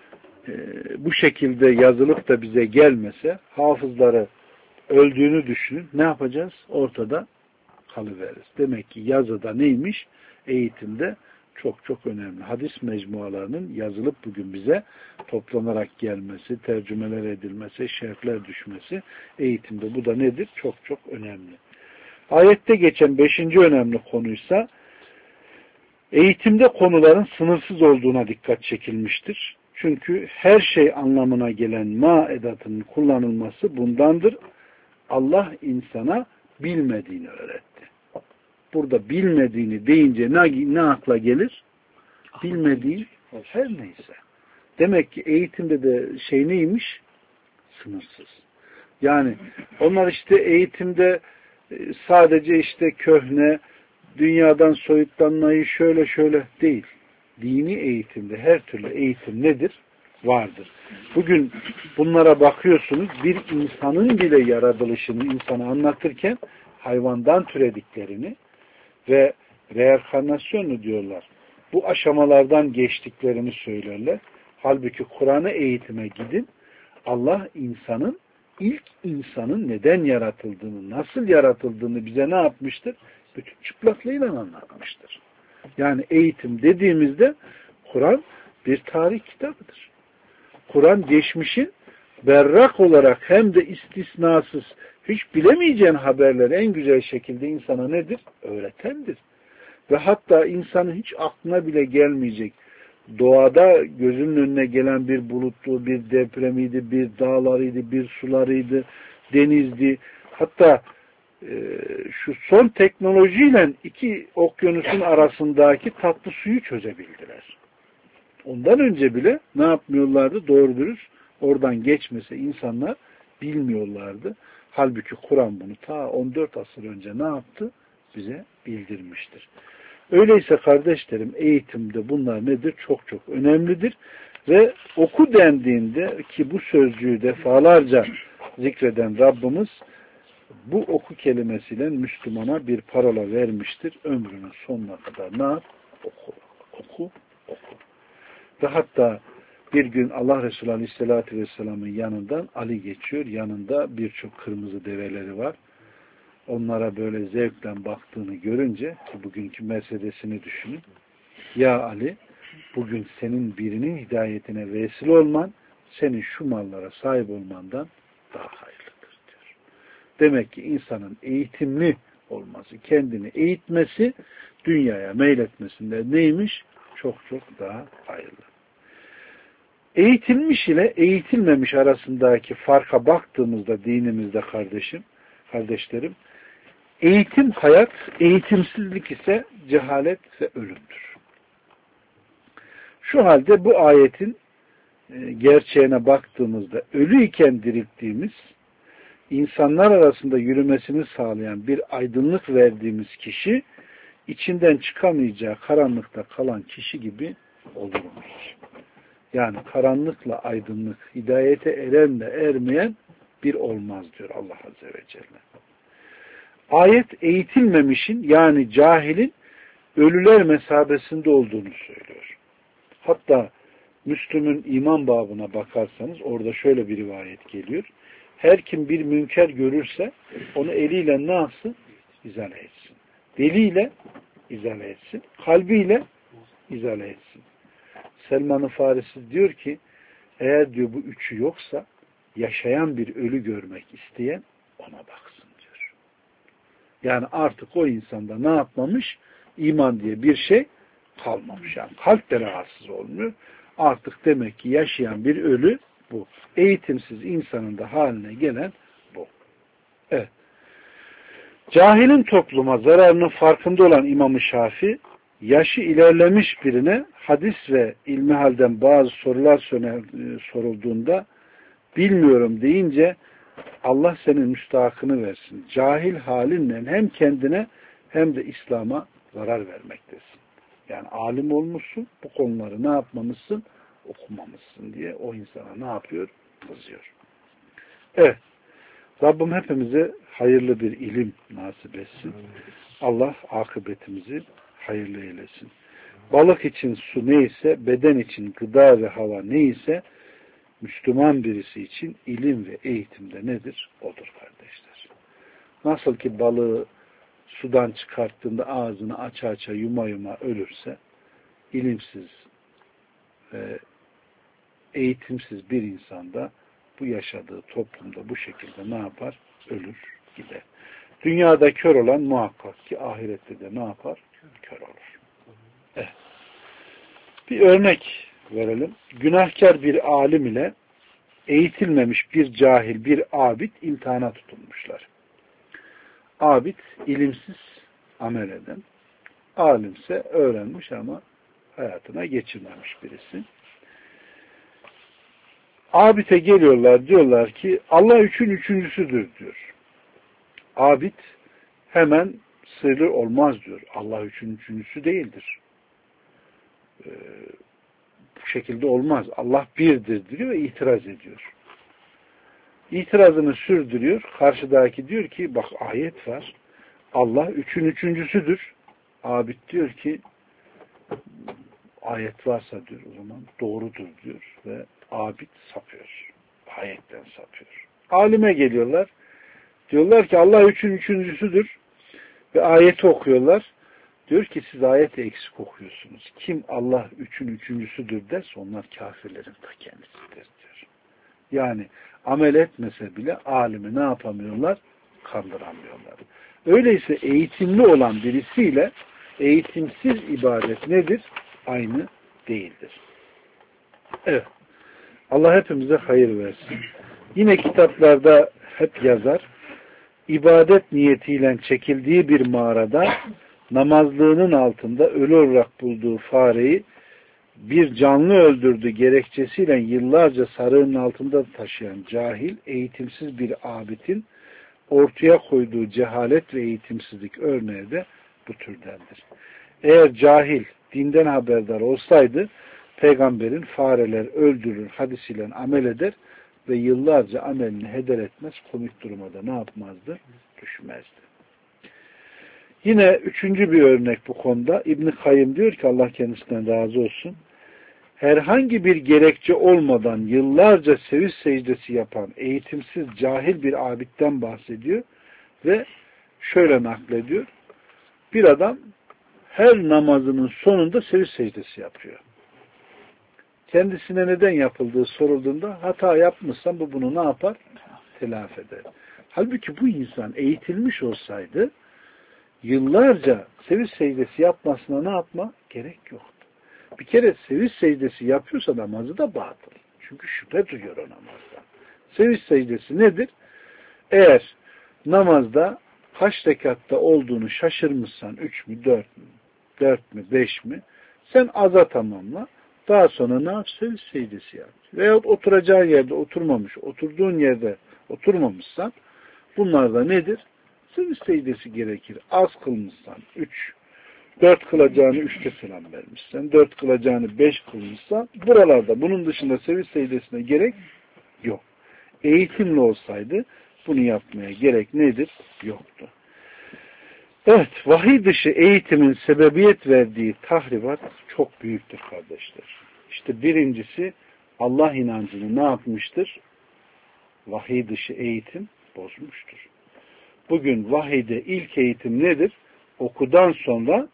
S1: bu şekilde yazılıp da bize gelmese, hafızları öldüğünü düşünün, ne yapacağız? Ortada kalıveririz. Demek ki yazıda neymiş? Eğitimde çok çok önemli. Hadis mecmualarının yazılıp bugün bize toplanarak gelmesi, tercümeler edilmesi, şerhler düşmesi eğitimde. Bu da nedir? Çok çok önemli. Ayette geçen 5. önemli konuysa eğitimde konuların sınırsız olduğuna dikkat çekilmiştir. Çünkü her şey anlamına gelen ma edatının kullanılması bundandır. Allah insana bilmediğini öğretti. Burada bilmediğini deyince ne akla gelir? Bilmediği her neyse. Demek ki eğitimde de şey neymiş? Sınırsız. Yani onlar işte eğitimde sadece işte köhne, dünyadan soyutlanmayı şöyle şöyle değil. Dini eğitimde her türlü eğitim nedir? Vardır. Bugün bunlara bakıyorsunuz, bir insanın bile yaratılışını insana anlatırken hayvandan türediklerini ve reenkarnasyonu diyorlar. Bu aşamalardan geçtiklerini söylerler. Halbuki Kur'an'ı eğitime gidin. Allah ilk insanın neden yaratıldığını, nasıl yaratıldığını bize ne yapmıştır? Bütün çıplaklığıyla anlatmıştır. Yani eğitim dediğimizde Kur'an bir tarih kitabıdır. Kur'an geçmişin berrak olarak hem de istisnasız hiç bilemeyeceğin haberleri en güzel şekilde insana nedir? Öğretendir. Ve hatta insanın hiç aklına bile gelmeyecek doğada gözünün önüne gelen bir bulutlu, bir depremiydi, bir dağlarıydı, bir sularıydı, denizdi. Hatta şu son teknolojiyle iki okyanusun arasındaki tatlı suyu çözebildiler. Ondan önce bile ne yapmıyorlardı? Doğru dürüst oradan geçmese insanlar bilmiyorlardı. Halbuki Kur'an bunu ta 14 asır önce ne yaptı? Bize bildirmiştir. Öyleyse kardeşlerim eğitimde bunlar nedir? Çok çok önemlidir. Ve oku dendiğinde ki bu sözcüğü defalarca zikreden Rabbimiz bu oku kelimesiyle Müslümana bir parola vermiştir. Ömrünün sonuna kadar ne yap? Oku, oku, oku. Ve hatta bir gün Allah Resulü Aleyhisselatü Vesselam'ın yanından Ali geçiyor. Yanında birçok kırmızı develeri var. Onlara böyle zevkle baktığını görünce ki bugünkü Mercedes'ini düşünün. Ya Ali, bugün senin birinin hidayetine vesile olman, senin şu mallara sahip olmandan daha hayırlıdır diyor. Demek ki insanın eğitimli olması, kendini eğitmesi, dünyaya meyletmesinde neymiş? Çok çok daha hayırlı. Eğitilmiş ile eğitilmemiş arasındaki farka baktığımızda dinimizde kardeşlerim, eğitim hayat, eğitimsizlik ise cehalet ve ölümdür. Şu halde bu ayetin gerçeğine baktığımızda ölüyken dirilttiğimiz, insanlar arasında yürümesini sağlayan bir aydınlık verdiğimiz kişi, içinden çıkamayacağı karanlıkta kalan kişi gibi olurmuş. Yani karanlıkla aydınlık, hidayete erenle ermeyen bir olmaz diyor Allah Azze ve Celle. Ayet eğitilmemişin yani cahilin ölüler mesabesinde olduğunu söylüyor. Hatta Müslüm'ün iman babına bakarsanız orada şöyle bir rivayet geliyor. Her kim bir münker görürse onu eliyle ne yapsın? İzale etsin. Diliyle izale etsin. Kalbiyle izale etsin. Selman-ı Farisi diyor ki eğer diyor bu üçü yoksa yaşayan bir ölü görmek isteyen ona baksın diyor. Yani artık o insanda ne yapmamış? İman diye bir şey kalmamış. Yani kalp de rahatsız olmuyor. Artık demek ki yaşayan bir ölü bu. Eğitimsiz insanın da haline gelen bu. Evet. Cahilin topluma zararının farkında olan İmam-ı Şafii, yaşı ilerlemiş birine hadis ve ilmihalden bazı sorular sorulduğunda bilmiyorum deyince Allah senin müstahakını versin. Cahil halinle hem kendine hem de İslam'a zarar vermektesin. Yani alim olmuşsun, bu konuları ne yapmamışsın? Okumamışsın diye o insana ne yapıyor? Kızıyor. Evet. Rabbim hepimize hayırlı bir ilim nasip etsin. Allah akıbetimizi hayırlı eylesin. Balık için su neyse, beden için gıda ve hava neyse, Müslüman birisi için ilim ve eğitimde nedir? Odur kardeşler. Nasıl ki balığı sudan çıkarttığında ağzını aça aça yuma yuma ölürse, ilimsiz ve eğitimsiz bir insanda bu yaşadığı toplumda bu şekilde ne yapar? Ölür gider. Dünyada kör olan muhakkak ki ahirette de ne yapar? Kör olur. Evet. Bir örnek verelim. Günahkar bir alim ile eğitilmemiş bir cahil, bir abid imtihana tutulmuşlar. Abid ilimsiz amel eden, alimse öğrenmiş ama hayatına geçirmemiş birisi. Abid'e geliyorlar, diyorlar ki Allah üçün üçüncüsüdür diyor. Abid hemen sırrı olmaz diyor. Allah üçün üçüncüsü değildir. Bu şekilde olmaz. Allah birdir diyor ve itiraz ediyor. İtirazını sürdürüyor. Karşıdaki diyor ki bak ayet var. Allah üçün üçüncüsüdür. Abid diyor ki ayet varsa diyor o zaman doğrudur diyor ve abid sapıyor. Ayetten sapıyor. Alime geliyorlar. Diyorlar ki Allah üçün üçüncüsüdür ve ayeti okuyorlar. Diyor ki siz ayeti eksik okuyorsunuz. Kim Allah üçün üçüncüsüdür derse onlar kafirlerin ta kendisidir diyor. Yani amel etmese bile alimi ne yapamıyorlar? Kandıramıyorlar. Öyleyse eğitimli olan birisiyle eğitimsiz ibadet nedir? Aynı değildir. Evet. Allah hepimize hayır versin. Yine kitaplarda hep yazar. İbadet niyetiyle çekildiği bir mağarada namazlığının altında ölü olarak bulduğu fareyi bir canlı öldürdü gerekçesiyle yıllarca sarığının altında taşıyan cahil, eğitimsiz bir abidin ortaya koyduğu cehalet ve eğitimsizlik örneği de bu türdendir. Eğer cahil dinden haberdar olsaydı peygamberin fareler öldürür hadisiyle amel eder ve yıllarca amelini heder etmez, komik duruma da ne yapmazdı? Düşmezdi. Yine üçüncü bir örnek bu konuda. İbn-i Kayyım diyor ki Allah kendisinden razı olsun. Herhangi bir gerekçe olmadan yıllarca seviş secdesi yapan eğitimsiz cahil bir abidden bahsediyor ve şöyle naklediyor. Bir adam her namazının sonunda seviş secdesi yapıyor. Kendisine neden yapıldığı sorulduğunda hata yapmışsan bu bunu ne yapar? Telafi eder. Halbuki bu insan eğitilmiş olsaydı yıllarca seviş secdesi yapmasına ne yapma? Gerek yoktu. Bir kere seviş secdesi yapıyorsa namazı da batıl. Çünkü şüphe duyuyor o namazda. Seviş secdesi nedir? Eğer namazda kaç rekatta olduğunu şaşırmışsan 3 mü 4 mü 5 mi sen aza tamamla. Daha sonra ne yap? Seviş secdesi yap. Veyahut oturacağın yerde oturmamış, oturduğun yerde oturmamışsan bunlar da nedir? Seviş secdesi gerekir. Az kılmışsan 4 kılacağını 3'te selam vermişsen, 4 kılacağını 5 kılmışsan buralarda bunun dışında seviş secdesine gerek yok. Eğitimli olsaydı bunu yapmaya gerek nedir? Yoktu. Evet, vahiy dışı eğitimin sebebiyet verdiği tahribat çok büyüktür kardeşler. İşte birincisi Allah inancını ne yapmıştır? Vahiy dışı eğitim bozmuştur. Bugün vahiyde ilk eğitim nedir? Okudan sonra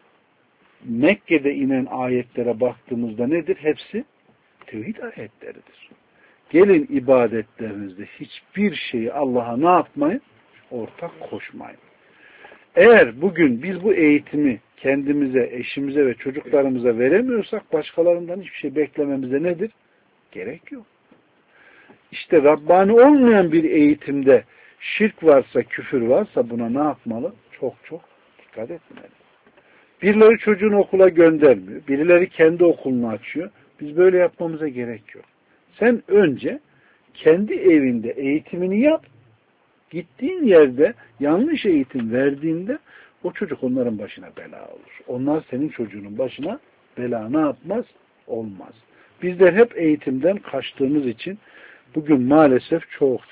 S1: Mekke'de inen ayetlere baktığımızda nedir? Hepsi tevhid ayetleridir. Gelin ibadetlerinizde hiçbir şeyi Allah'a ne yapmayın? Ortak koşmayın. Eğer bugün biz bu eğitimi kendimize, eşimize ve çocuklarımıza veremiyorsak başkalarından hiçbir şey beklememize nedir? Gerek yok. İşte Rabbani olmayan bir eğitimde şirk varsa, küfür varsa buna ne yapmalı? Çok çok dikkat etmeli. Birileri çocuğunu okula göndermiyor. Birileri kendi okulunu açıyor. Biz böyle yapmamıza gerek yok. Sen önce kendi evinde eğitimini yap. Gittiğin yerde yanlış eğitim verdiğinde o çocuk onların başına bela olur. Onlar senin çocuğunun başına bela ne yapmaz? Olmaz. Bizler hep eğitimden kaçtığımız için bugün maalesef çok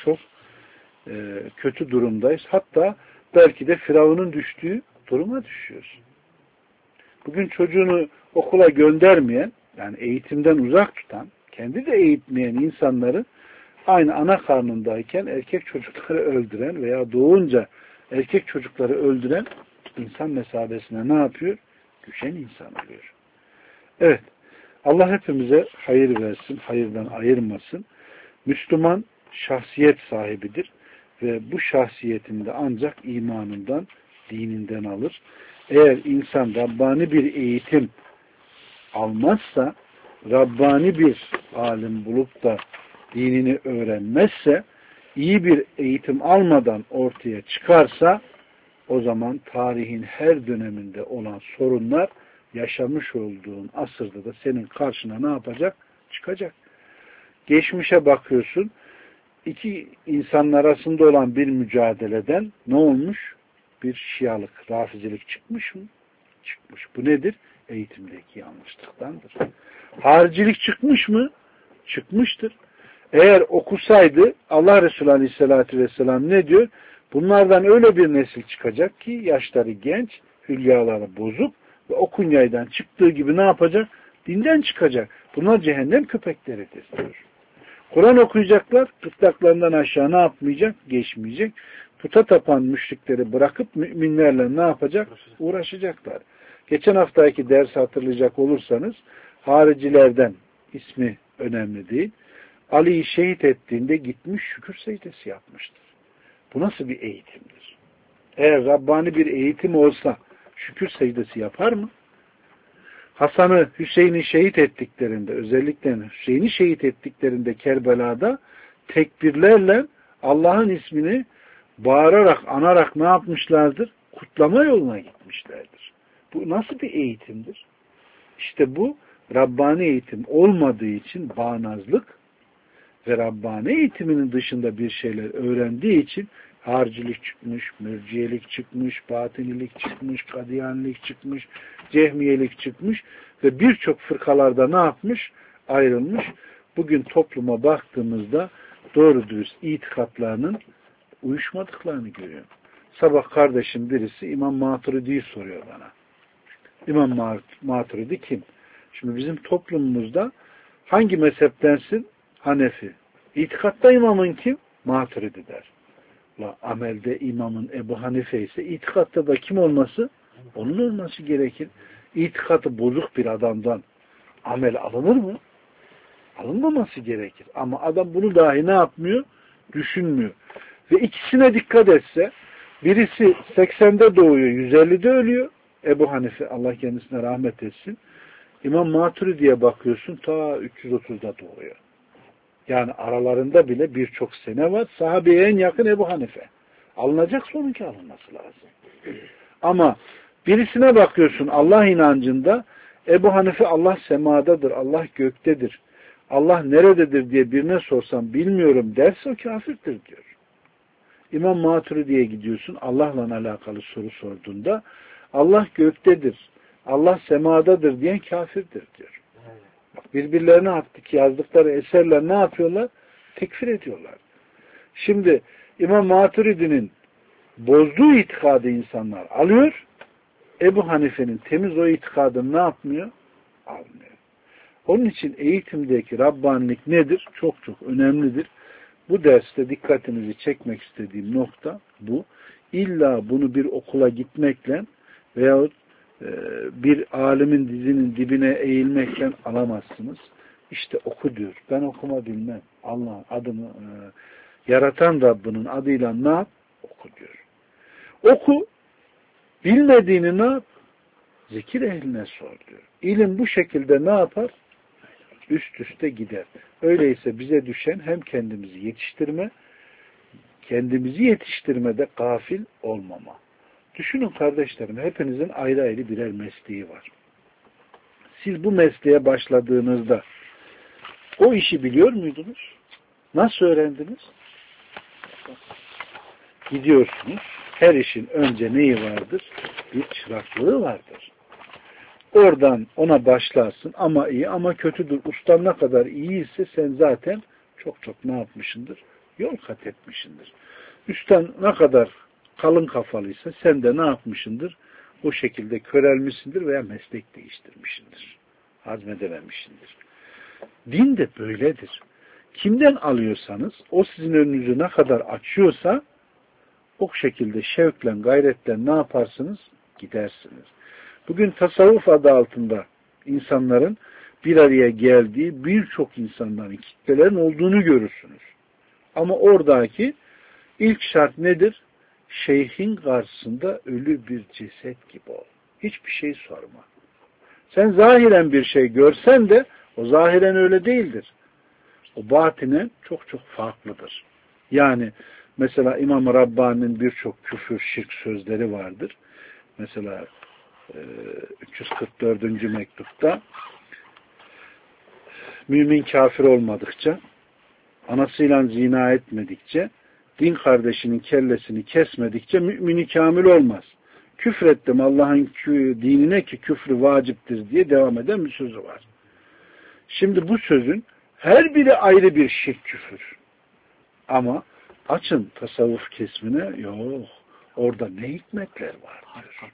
S1: kötü durumdayız. Hatta belki de Firavun'un düştüğü duruma düşüyoruz. Bugün çocuğunu okula göndermeyen, yani eğitimden uzak tutan, kendi de eğitmeyen insanları aynı ana karnındayken erkek çocukları öldüren veya doğunca erkek çocukları öldüren insan mesabesine ne yapıyor? Düşen insan oluyor. Evet. Allah hepimize hayır versin, hayırdan ayırmasın. Müslüman şahsiyet sahibidir ve bu şahsiyetinde ancak imanından, dininden alır. Eğer insan Rabbani bir eğitim almazsa, Rabbani bir alim bulup da dinini öğrenmezse, iyi bir eğitim almadan ortaya çıkarsa, o zaman tarihin her döneminde olan sorunlar yaşamış olduğun asırda da senin karşına ne yapacak? Çıkacak. Geçmişe bakıyorsun, iki insanın arasında olan bir mücadeleden ne olmuş? Bir şialık, rafizilik çıkmış mı? Çıkmış. Bu nedir? Eğitimdeki yanlışlıktandır. Haricilik çıkmış mı? Çıkmıştır. Eğer okusaydı Allah Resulü Aleyhisselatü Vesselam ne diyor? Bunlardan öyle bir nesil çıkacak ki yaşları genç, hülyaları bozuk ve o kunyaydan çıktığı gibi ne yapacak? Dinden çıkacak. Bunlar cehennem köpekleridir diyor. Kur'an okuyacaklar, gırtlaklarından aşağı ne yapmayacak? Geçmeyecek. Puta tapan müşrikleri bırakıp müminlerle ne yapacak? Uğraşacaklar. Geçen haftaki dersi hatırlayacak olursanız haricilerden, ismi önemli değil, Ali'yi şehit ettiğinde gitmiş şükür secdesi yapmıştır. Bu nasıl bir eğitimdir? Eğer Rabbani bir eğitim olsa şükür secdesi yapar mı? Hasan'ı, Hüseyin'i şehit ettiklerinde, özellikle Hüseyin'i şehit ettiklerinde Kerbela'da tekbirlerle Allah'ın ismini bağırarak, anarak ne yapmışlardır? Kutlama yoluna gitmişlerdir. Bu nasıl bir eğitimdir? İşte bu Rabbani eğitim olmadığı için bağnazlık ve Rabbani eğitiminin dışında bir şeyler öğrendiği için haricilik çıkmış, mürciyelik çıkmış, batinilik çıkmış, kadiyanilik çıkmış, cehmiyelik çıkmış ve birçok fırkalarda ne yapmış? Ayrılmış. Bugün topluma baktığımızda doğru dürüst itikatlarının uyuşmadıklarını görüyorum. Sabah kardeşim birisi İmam Maturidi'yi soruyor bana. İmam Maturidi kim? Şimdi bizim toplumumuzda hangi mezheptensin? Hanefi. İtikatta imamın kim? Maturidi der. Amelde imamın Ebu Hanife ise itikatta da kim olması? Onun olması gerekir. İtikatı bozuk bir adamdan amel alınır mı? Alınmaması gerekir. Ama adam bunu dahi ne yapmıyor? Düşünmüyor. Ve ikisine dikkat etse birisi 80'de doğuyor, 150'de ölüyor. Ebu Hanife Allah kendisine rahmet etsin. İmam Maturidi'ye bakıyorsun ta 330'da doğuyor. Yani aralarında bile birçok sene var. Sahabeye en yakın Ebu Hanife. Alınacaksa onunki alınması lazım. Ama birisine bakıyorsun Allah inancında Ebu Hanife Allah semadadır, Allah göktedir. Allah nerededir diye birine sorsam bilmiyorum derse o kafirdir diyor. İmam Maturidi'ye gidiyorsun Allah'la alakalı soru sorduğunda Allah göktedir, Allah semadadır diyen kafirdir diyor. Birbirlerine attık yazdıkları eserler ne yapıyorlar? Tekfir ediyorlar. Şimdi İmam Maturidi'nin bozduğu itikadı insanlar alıyor. Ebu Hanife'nin temiz o itikadını ne yapmıyor? Almıyor. Onun için eğitimdeki Rabbanilik nedir? Çok çok önemlidir. Bu derste dikkatinizi çekmek istediğim nokta bu. İlla bunu bir okula gitmekle veyahut bir alimin dizinin dibine eğilmekle alamazsınız. İşte oku diyor. Ben okuma bilmem. Allah'ın adını yaratan Rabbinin adıyla ne yap? Oku diyor. Oku. Bilmediğini ne yap? Zikir ehline sor diyor. İlim bu şekilde ne yapar? Üst üste gider. Öyleyse bize düşen hem kendimizi yetiştirme, kendimizi yetiştirmede gafil olmama. Düşünün kardeşlerim, hepinizin ayrı ayrı birer mesleği var. Siz bu mesleğe başladığınızda o işi biliyor muydunuz? Nasıl öğrendiniz? Gidiyorsunuz. Her işin önce neyi vardır? Bir çıraklığı vardır. Oradan ona başlarsın ama iyi ama kötüdür. Ustan ne kadar iyiyse sen zaten çok çok ne yapmışsındır? Yol kat etmişsindir. Üstten ne kadar kalın kafalıysa sen de ne yapmışsındır? o şekilde körelmişsindir veya meslek değiştirmişsindir. Hazmedememişsindir. Din de böyledir. Kimden alıyorsanız o sizin önünüzü ne kadar açıyorsa o şekilde şevkle, gayretle ne yaparsınız? Gidersiniz. Bugün tasavvuf adı altında insanların bir araya geldiği birçok insanların, kitlelerin olduğunu görürsünüz. Ama oradaki ilk şart nedir? Şeyhin karşısında ölü bir ceset gibi ol. Hiçbir şey sorma. Sen zahiren bir şey görsen de o zahiren öyle değildir. O batinen çok çok farklıdır. Yani mesela İmam Rabbani'nin birçok küfür, şirk sözleri vardır. Mesela 344. mektupta mümin kafir olmadıkça, anasıyla zina etmedikçe, din kardeşinin kellesini kesmedikçe mümini kamil olmaz. Küfrettim Allah'ın dinine ki küfrü vaciptir diye devam eden bir sözü var. Şimdi bu sözün her biri ayrı bir şirk küfür. Ama açın tasavvuf kesmine, yok. Orada ne hikmetler var diyor.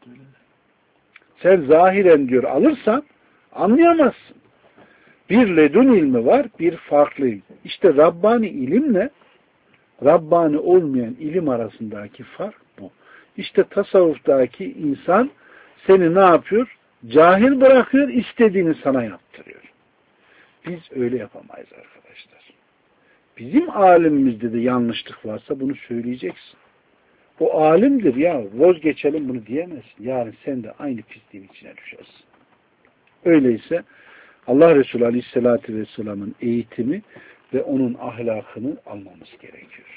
S1: Sen zahiren diyor alırsan anlayamazsın. Bir ledun ilmi var, bir farklı ilim. İşte Rabbani ilimle Rabbani olmayan ilim arasındaki fark bu. İşte tasavvuftaki insan seni ne yapıyor? Cahil bırakıyor, istediğini sana yaptırıyor. Biz öyle yapamayız arkadaşlar. Bizim alimimizde de yanlışlık varsa bunu söyleyeceksin. O alimdir ya, vazgeçelim bunu diyemezsin. Yarın sen de aynı pisliğin içine düşersin. Öyleyse Allah Resulü Aleyhisselatü Vesselam'ın eğitimi ve onun ahlakını almamız gerekiyor.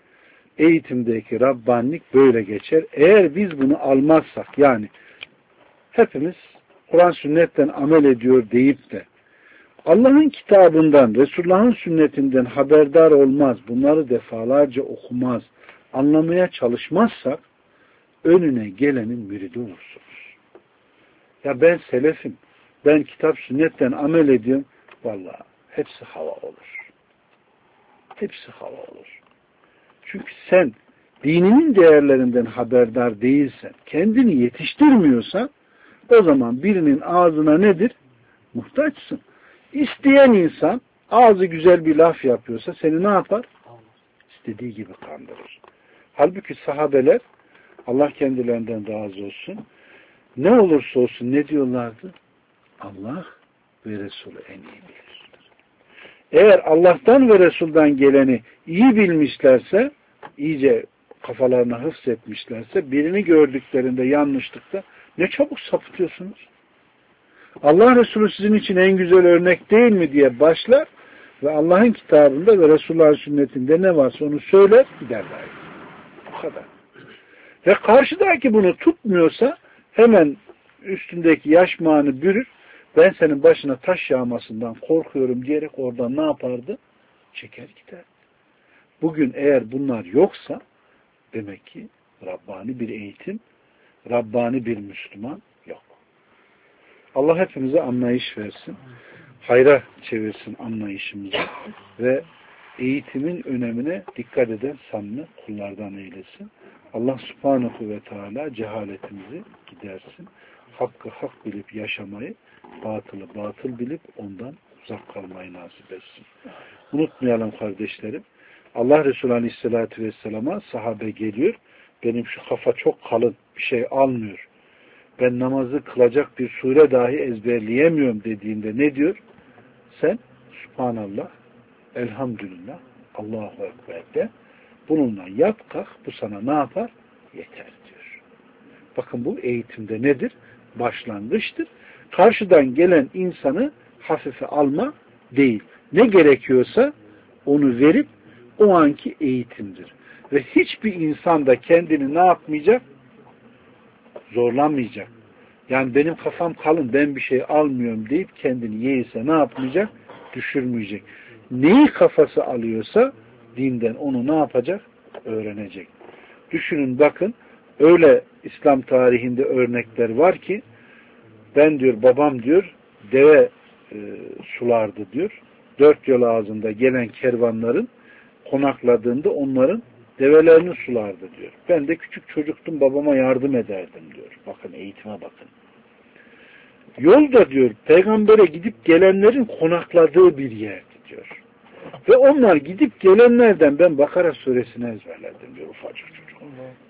S1: Eğitimdeki Rabbanilik böyle geçer. Eğer biz bunu almazsak, yani hepimiz Kur'an sünnetten amel ediyor deyip de Allah'ın kitabından, Resulullah'ın sünnetinden haberdar olmaz, bunları defalarca okumaz, anlamaya çalışmazsak önüne gelenin müridi olursunuz. Ya ben selefim, ben kitap sünnetten amel ediyorum. Vallahi hepsi hava olur. Hepsi hava olur. Çünkü sen dininin değerlerinden haberdar değilsen, kendini yetiştirmiyorsan o zaman birinin ağzına nedir? Muhtaçsın. İsteyen insan ağzı güzel bir laf yapıyorsa seni ne yapar? İstediği gibi kandırır. Halbuki sahabeler, Allah kendilerinden razı olsun, ne olursa olsun ne diyorlardı? Allah ve Resulü en iyi bilir. Eğer Allah'tan ve Resul'dan geleni iyi bilmişlerse, iyice kafalarına hıfzetmişlerse, birini gördüklerinde yanlışlıkta ne çabuk sapıtıyorsunuz. Allah Resulü sizin için en güzel örnek değil mi diye başlar ve Allah'ın kitabında ve Resulullah'ın sünnetinde ne varsa onu söyler, giderler. Bu kadar. Ve karşıdaki bunu tutmuyorsa hemen üstündeki yaşmağını bürür, ben senin başına taş yağmasından korkuyorum diyerek oradan ne yapardı? Çeker gider. Bugün eğer bunlar yoksa demek ki Rabbani bir eğitim, Rabbani bir Müslüman yok. Allah hepimize anlayış versin. Hayra çevirsin anlayışımızı ve eğitimin önemine dikkat eden samimi kullardan eylesin. Allah subhanahu ve teala cehaletimizi gidersin. Hakkı hak bilip yaşamayı, batılı batıl bilip ondan uzak kalmayı nasip etsin. Unutmayalım kardeşlerim. Allah Resulü Aleyhisselatü Vesselam'a sahabe geliyor. Benim şu kafa çok kalın, bir şey almıyor. Ben namazı kılacak bir sure dahi ezberleyemiyorum dediğinde ne diyor? Sen Subhanallah, Elhamdülillah, Allahu Ekber de bununla yap kalk, bu sana ne yapar? Yeter diyor. Bakın bu eğitimde nedir? Başlangıçtır. Karşıdan gelen insanı hafife alma değil. Ne gerekiyorsa onu verip o anki eğitimdir. Ve hiçbir insan da kendini ne yapmayacak? Zorlanmayacak. Yani benim kafam kalın, ben bir şey almıyorum deyip kendini yeğse ne yapmayacak? Düşürmeyecek. Neyi kafası alıyorsa dinden onu ne yapacak? Öğrenecek. Düşünün bakın, öyle İslam tarihinde örnekler var ki ben diyor, babam diyor deve sulardı diyor. 4 yol ağzında gelen kervanların konakladığında onların develerini sulardı diyor. Ben de küçük çocuktum, babama yardım ederdim diyor. Bakın eğitime bakın. Yolda diyor peygambere gidip gelenlerin konakladığı bir yerdi diyor. Ve onlar gidip gelenlerden ben Bakara suresini ezberledim diyor ufacık çocuk.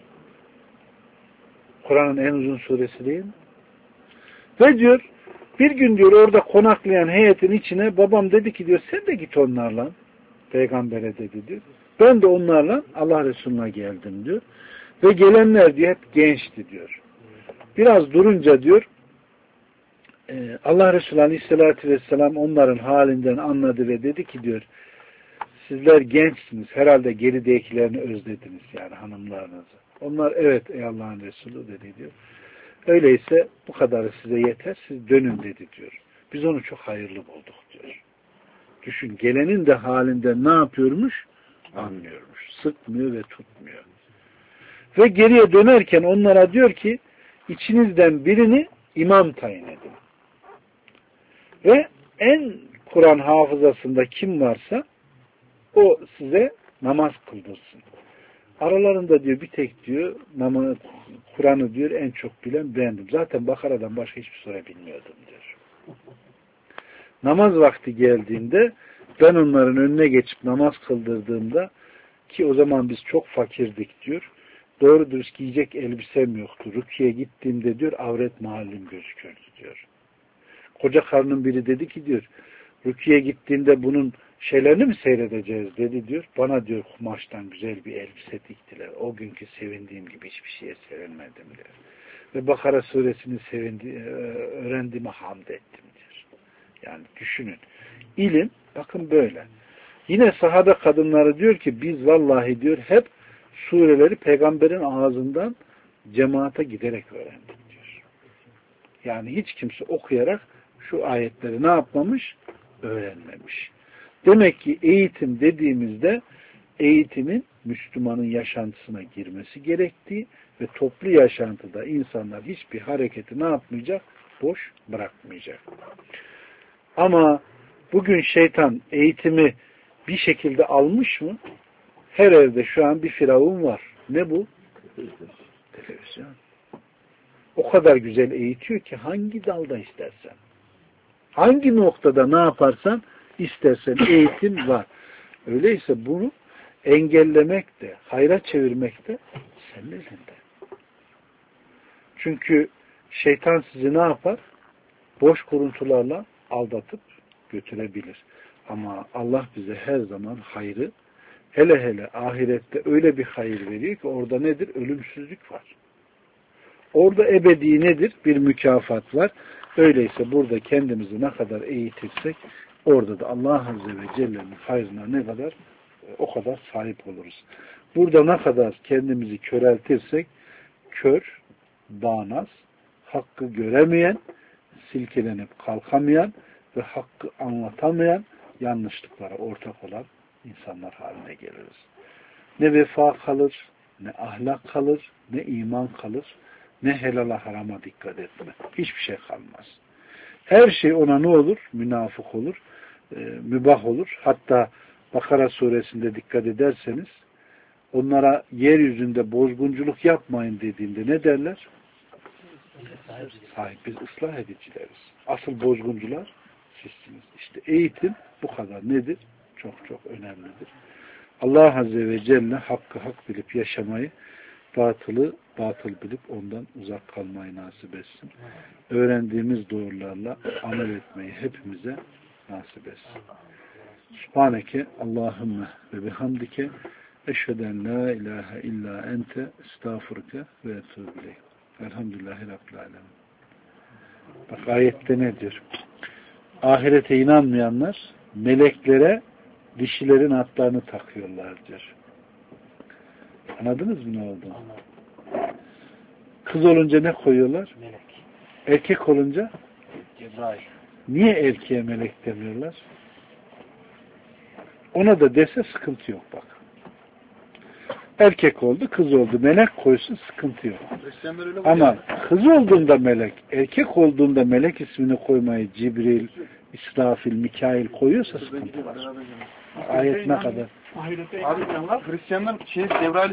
S1: Kur'an'ın en uzun suresi değil mi? Ve diyor bir gün diyor orada konaklayan heyetin içine babam dedi ki diyor sen de git onlarla. Peygambere dedi diyor. Ben de onlarla Allah Resulü'ne geldim diyor. Ve gelenler diyor hep gençti diyor. Biraz durunca diyor Allah Resulü Aleyhisselatü Vesselam onların halinden anladı ve dedi ki diyor sizler gençsiniz. Herhalde geridekilerini özlediniz yani hanımlarınızı. Onlar evet ey Allah'ın Resulü dedi diyor. Öyleyse bu kadarı size yeter. Siz dönün dedi diyor. Biz onu çok hayırlı bulduk diyor. Düşün gelenin de halinden ne yapıyormuş? Anlıyormuş. Sıkmıyor ve tutmuyor. Ve geriye dönerken onlara diyor ki içinizden birini imam tayin edin. Ve en Kur'an hafızasında kim varsa o size namaz kıldırsın. Aralarında diyor bir tek diyor Kur'an'ı diyor en çok bilen bendim. Zaten Bakara'dan başka hiçbir sure bilmiyordum diyor. Namaz vakti geldiğinde ben onların önüne geçip namaz kıldırdığımda ki o zaman biz çok fakirdik diyor. Doğru dürüst giyecek elbisem yoktu. Rüküye gittiğimde diyor avret mahallim gözükürdü diyor. Koca karının biri dedi ki diyor rüküye gittiğinde bunun şeylerini mi seyredeceğiz dedi diyor. Bana diyor kumaştan güzel bir elbise diktiler. O günkü sevindiğim gibi hiçbir şeye sevinmedim diyor. Ve Bakara suresini öğrendiğime hamd ettim diyor. Yani düşünün. İlim bakın böyle. Yine sahabe kadınları diyor ki biz vallahi diyor hep sureleri peygamberin ağzından cemaate giderek öğrendik diyor. Yani hiç kimse okuyarak şu ayetleri ne yapmamış? Öğrenmemiş. Demek ki eğitim dediğimizde eğitimin Müslümanın yaşantısına girmesi gerektiği ve toplu yaşantıda insanlar hiçbir hareketi ne yapmayacak? Boş bırakmayacak. Ama bugün şeytan eğitimi bir şekilde almış mı? Her evde şu an bir firavun var. Ne bu? Televizyon. O kadar güzel eğitiyor ki hangi dalda istersen, hangi noktada ne yaparsan istersen eğitim var. Öyleyse bunu engellemek de, hayra çevirmek de senin elinde. Çünkü şeytan sizi ne yapar? Boş kuruntularla aldatıp götürebilir. Ama Allah bize her zaman hayrı, hele hele ahirette öyle bir hayır veriyor ki orada nedir? Ölümsüzlük var. Orada ebedi nedir? Bir mükafat var. Öyleyse burada kendimizi ne kadar eğitirsek orada da Allah Azze ve Celle'nin hayrına ne kadar o kadar sahip oluruz. Burada ne kadar kendimizi köreltirsek kör, bağnaz, hakkı göremeyen, silkelenip kalkamayan ve hakkı anlatamayan, yanlışlıklara ortak olan insanlar haline geliriz. Ne vefa kalır, ne ahlak kalır, ne iman kalır, ne helala harama dikkat etme. Hiçbir şey kalmaz. Her şey ona ne olur? Münafık olur, mübah olur. Hatta Bakara suresinde dikkat ederseniz onlara yeryüzünde bozgunculuk yapmayın dediğinde ne derler? Hayır, biz ıslah edicileriz. Asıl bozguncular sizsiniz. İşte eğitim bu kadar nedir? Çok çok önemlidir. Allah Azze ve Celle hakkı hak bilip yaşamayı, batılı batıl bilip ondan uzak kalmayı nasip etsin. Öğrendiğimiz doğrularla amel etmeyi hepimize nasip etsin. Subhaneke Allahümme ve bihamdike eşheden la ilahe illa ente estağfurke ve etûbü ileyh. Elhamdülillahi Rabbil alemin. Bak ayette ne diyor? Ahirete inanmayanlar meleklere dişilerin atlarını takıyorlar diyor. Anladınız mı ne olduğunu? Kız olunca ne koyuyorlar? Melek. Erkek olunca? Cebrail. Niye erkeğe melek demiyorlar? Ona da dese sıkıntı yok bak. Erkek oldu, kız oldu. Melek koysun sıkıntı yok. Ama kız olduğunda melek, erkek olduğunda melek ismini koymayı Cibril, İsrafil, Mikail koyuyorsa sıkıntı var. Ayet ne kadar?
S2: Abi Hristiyanlar Cebrail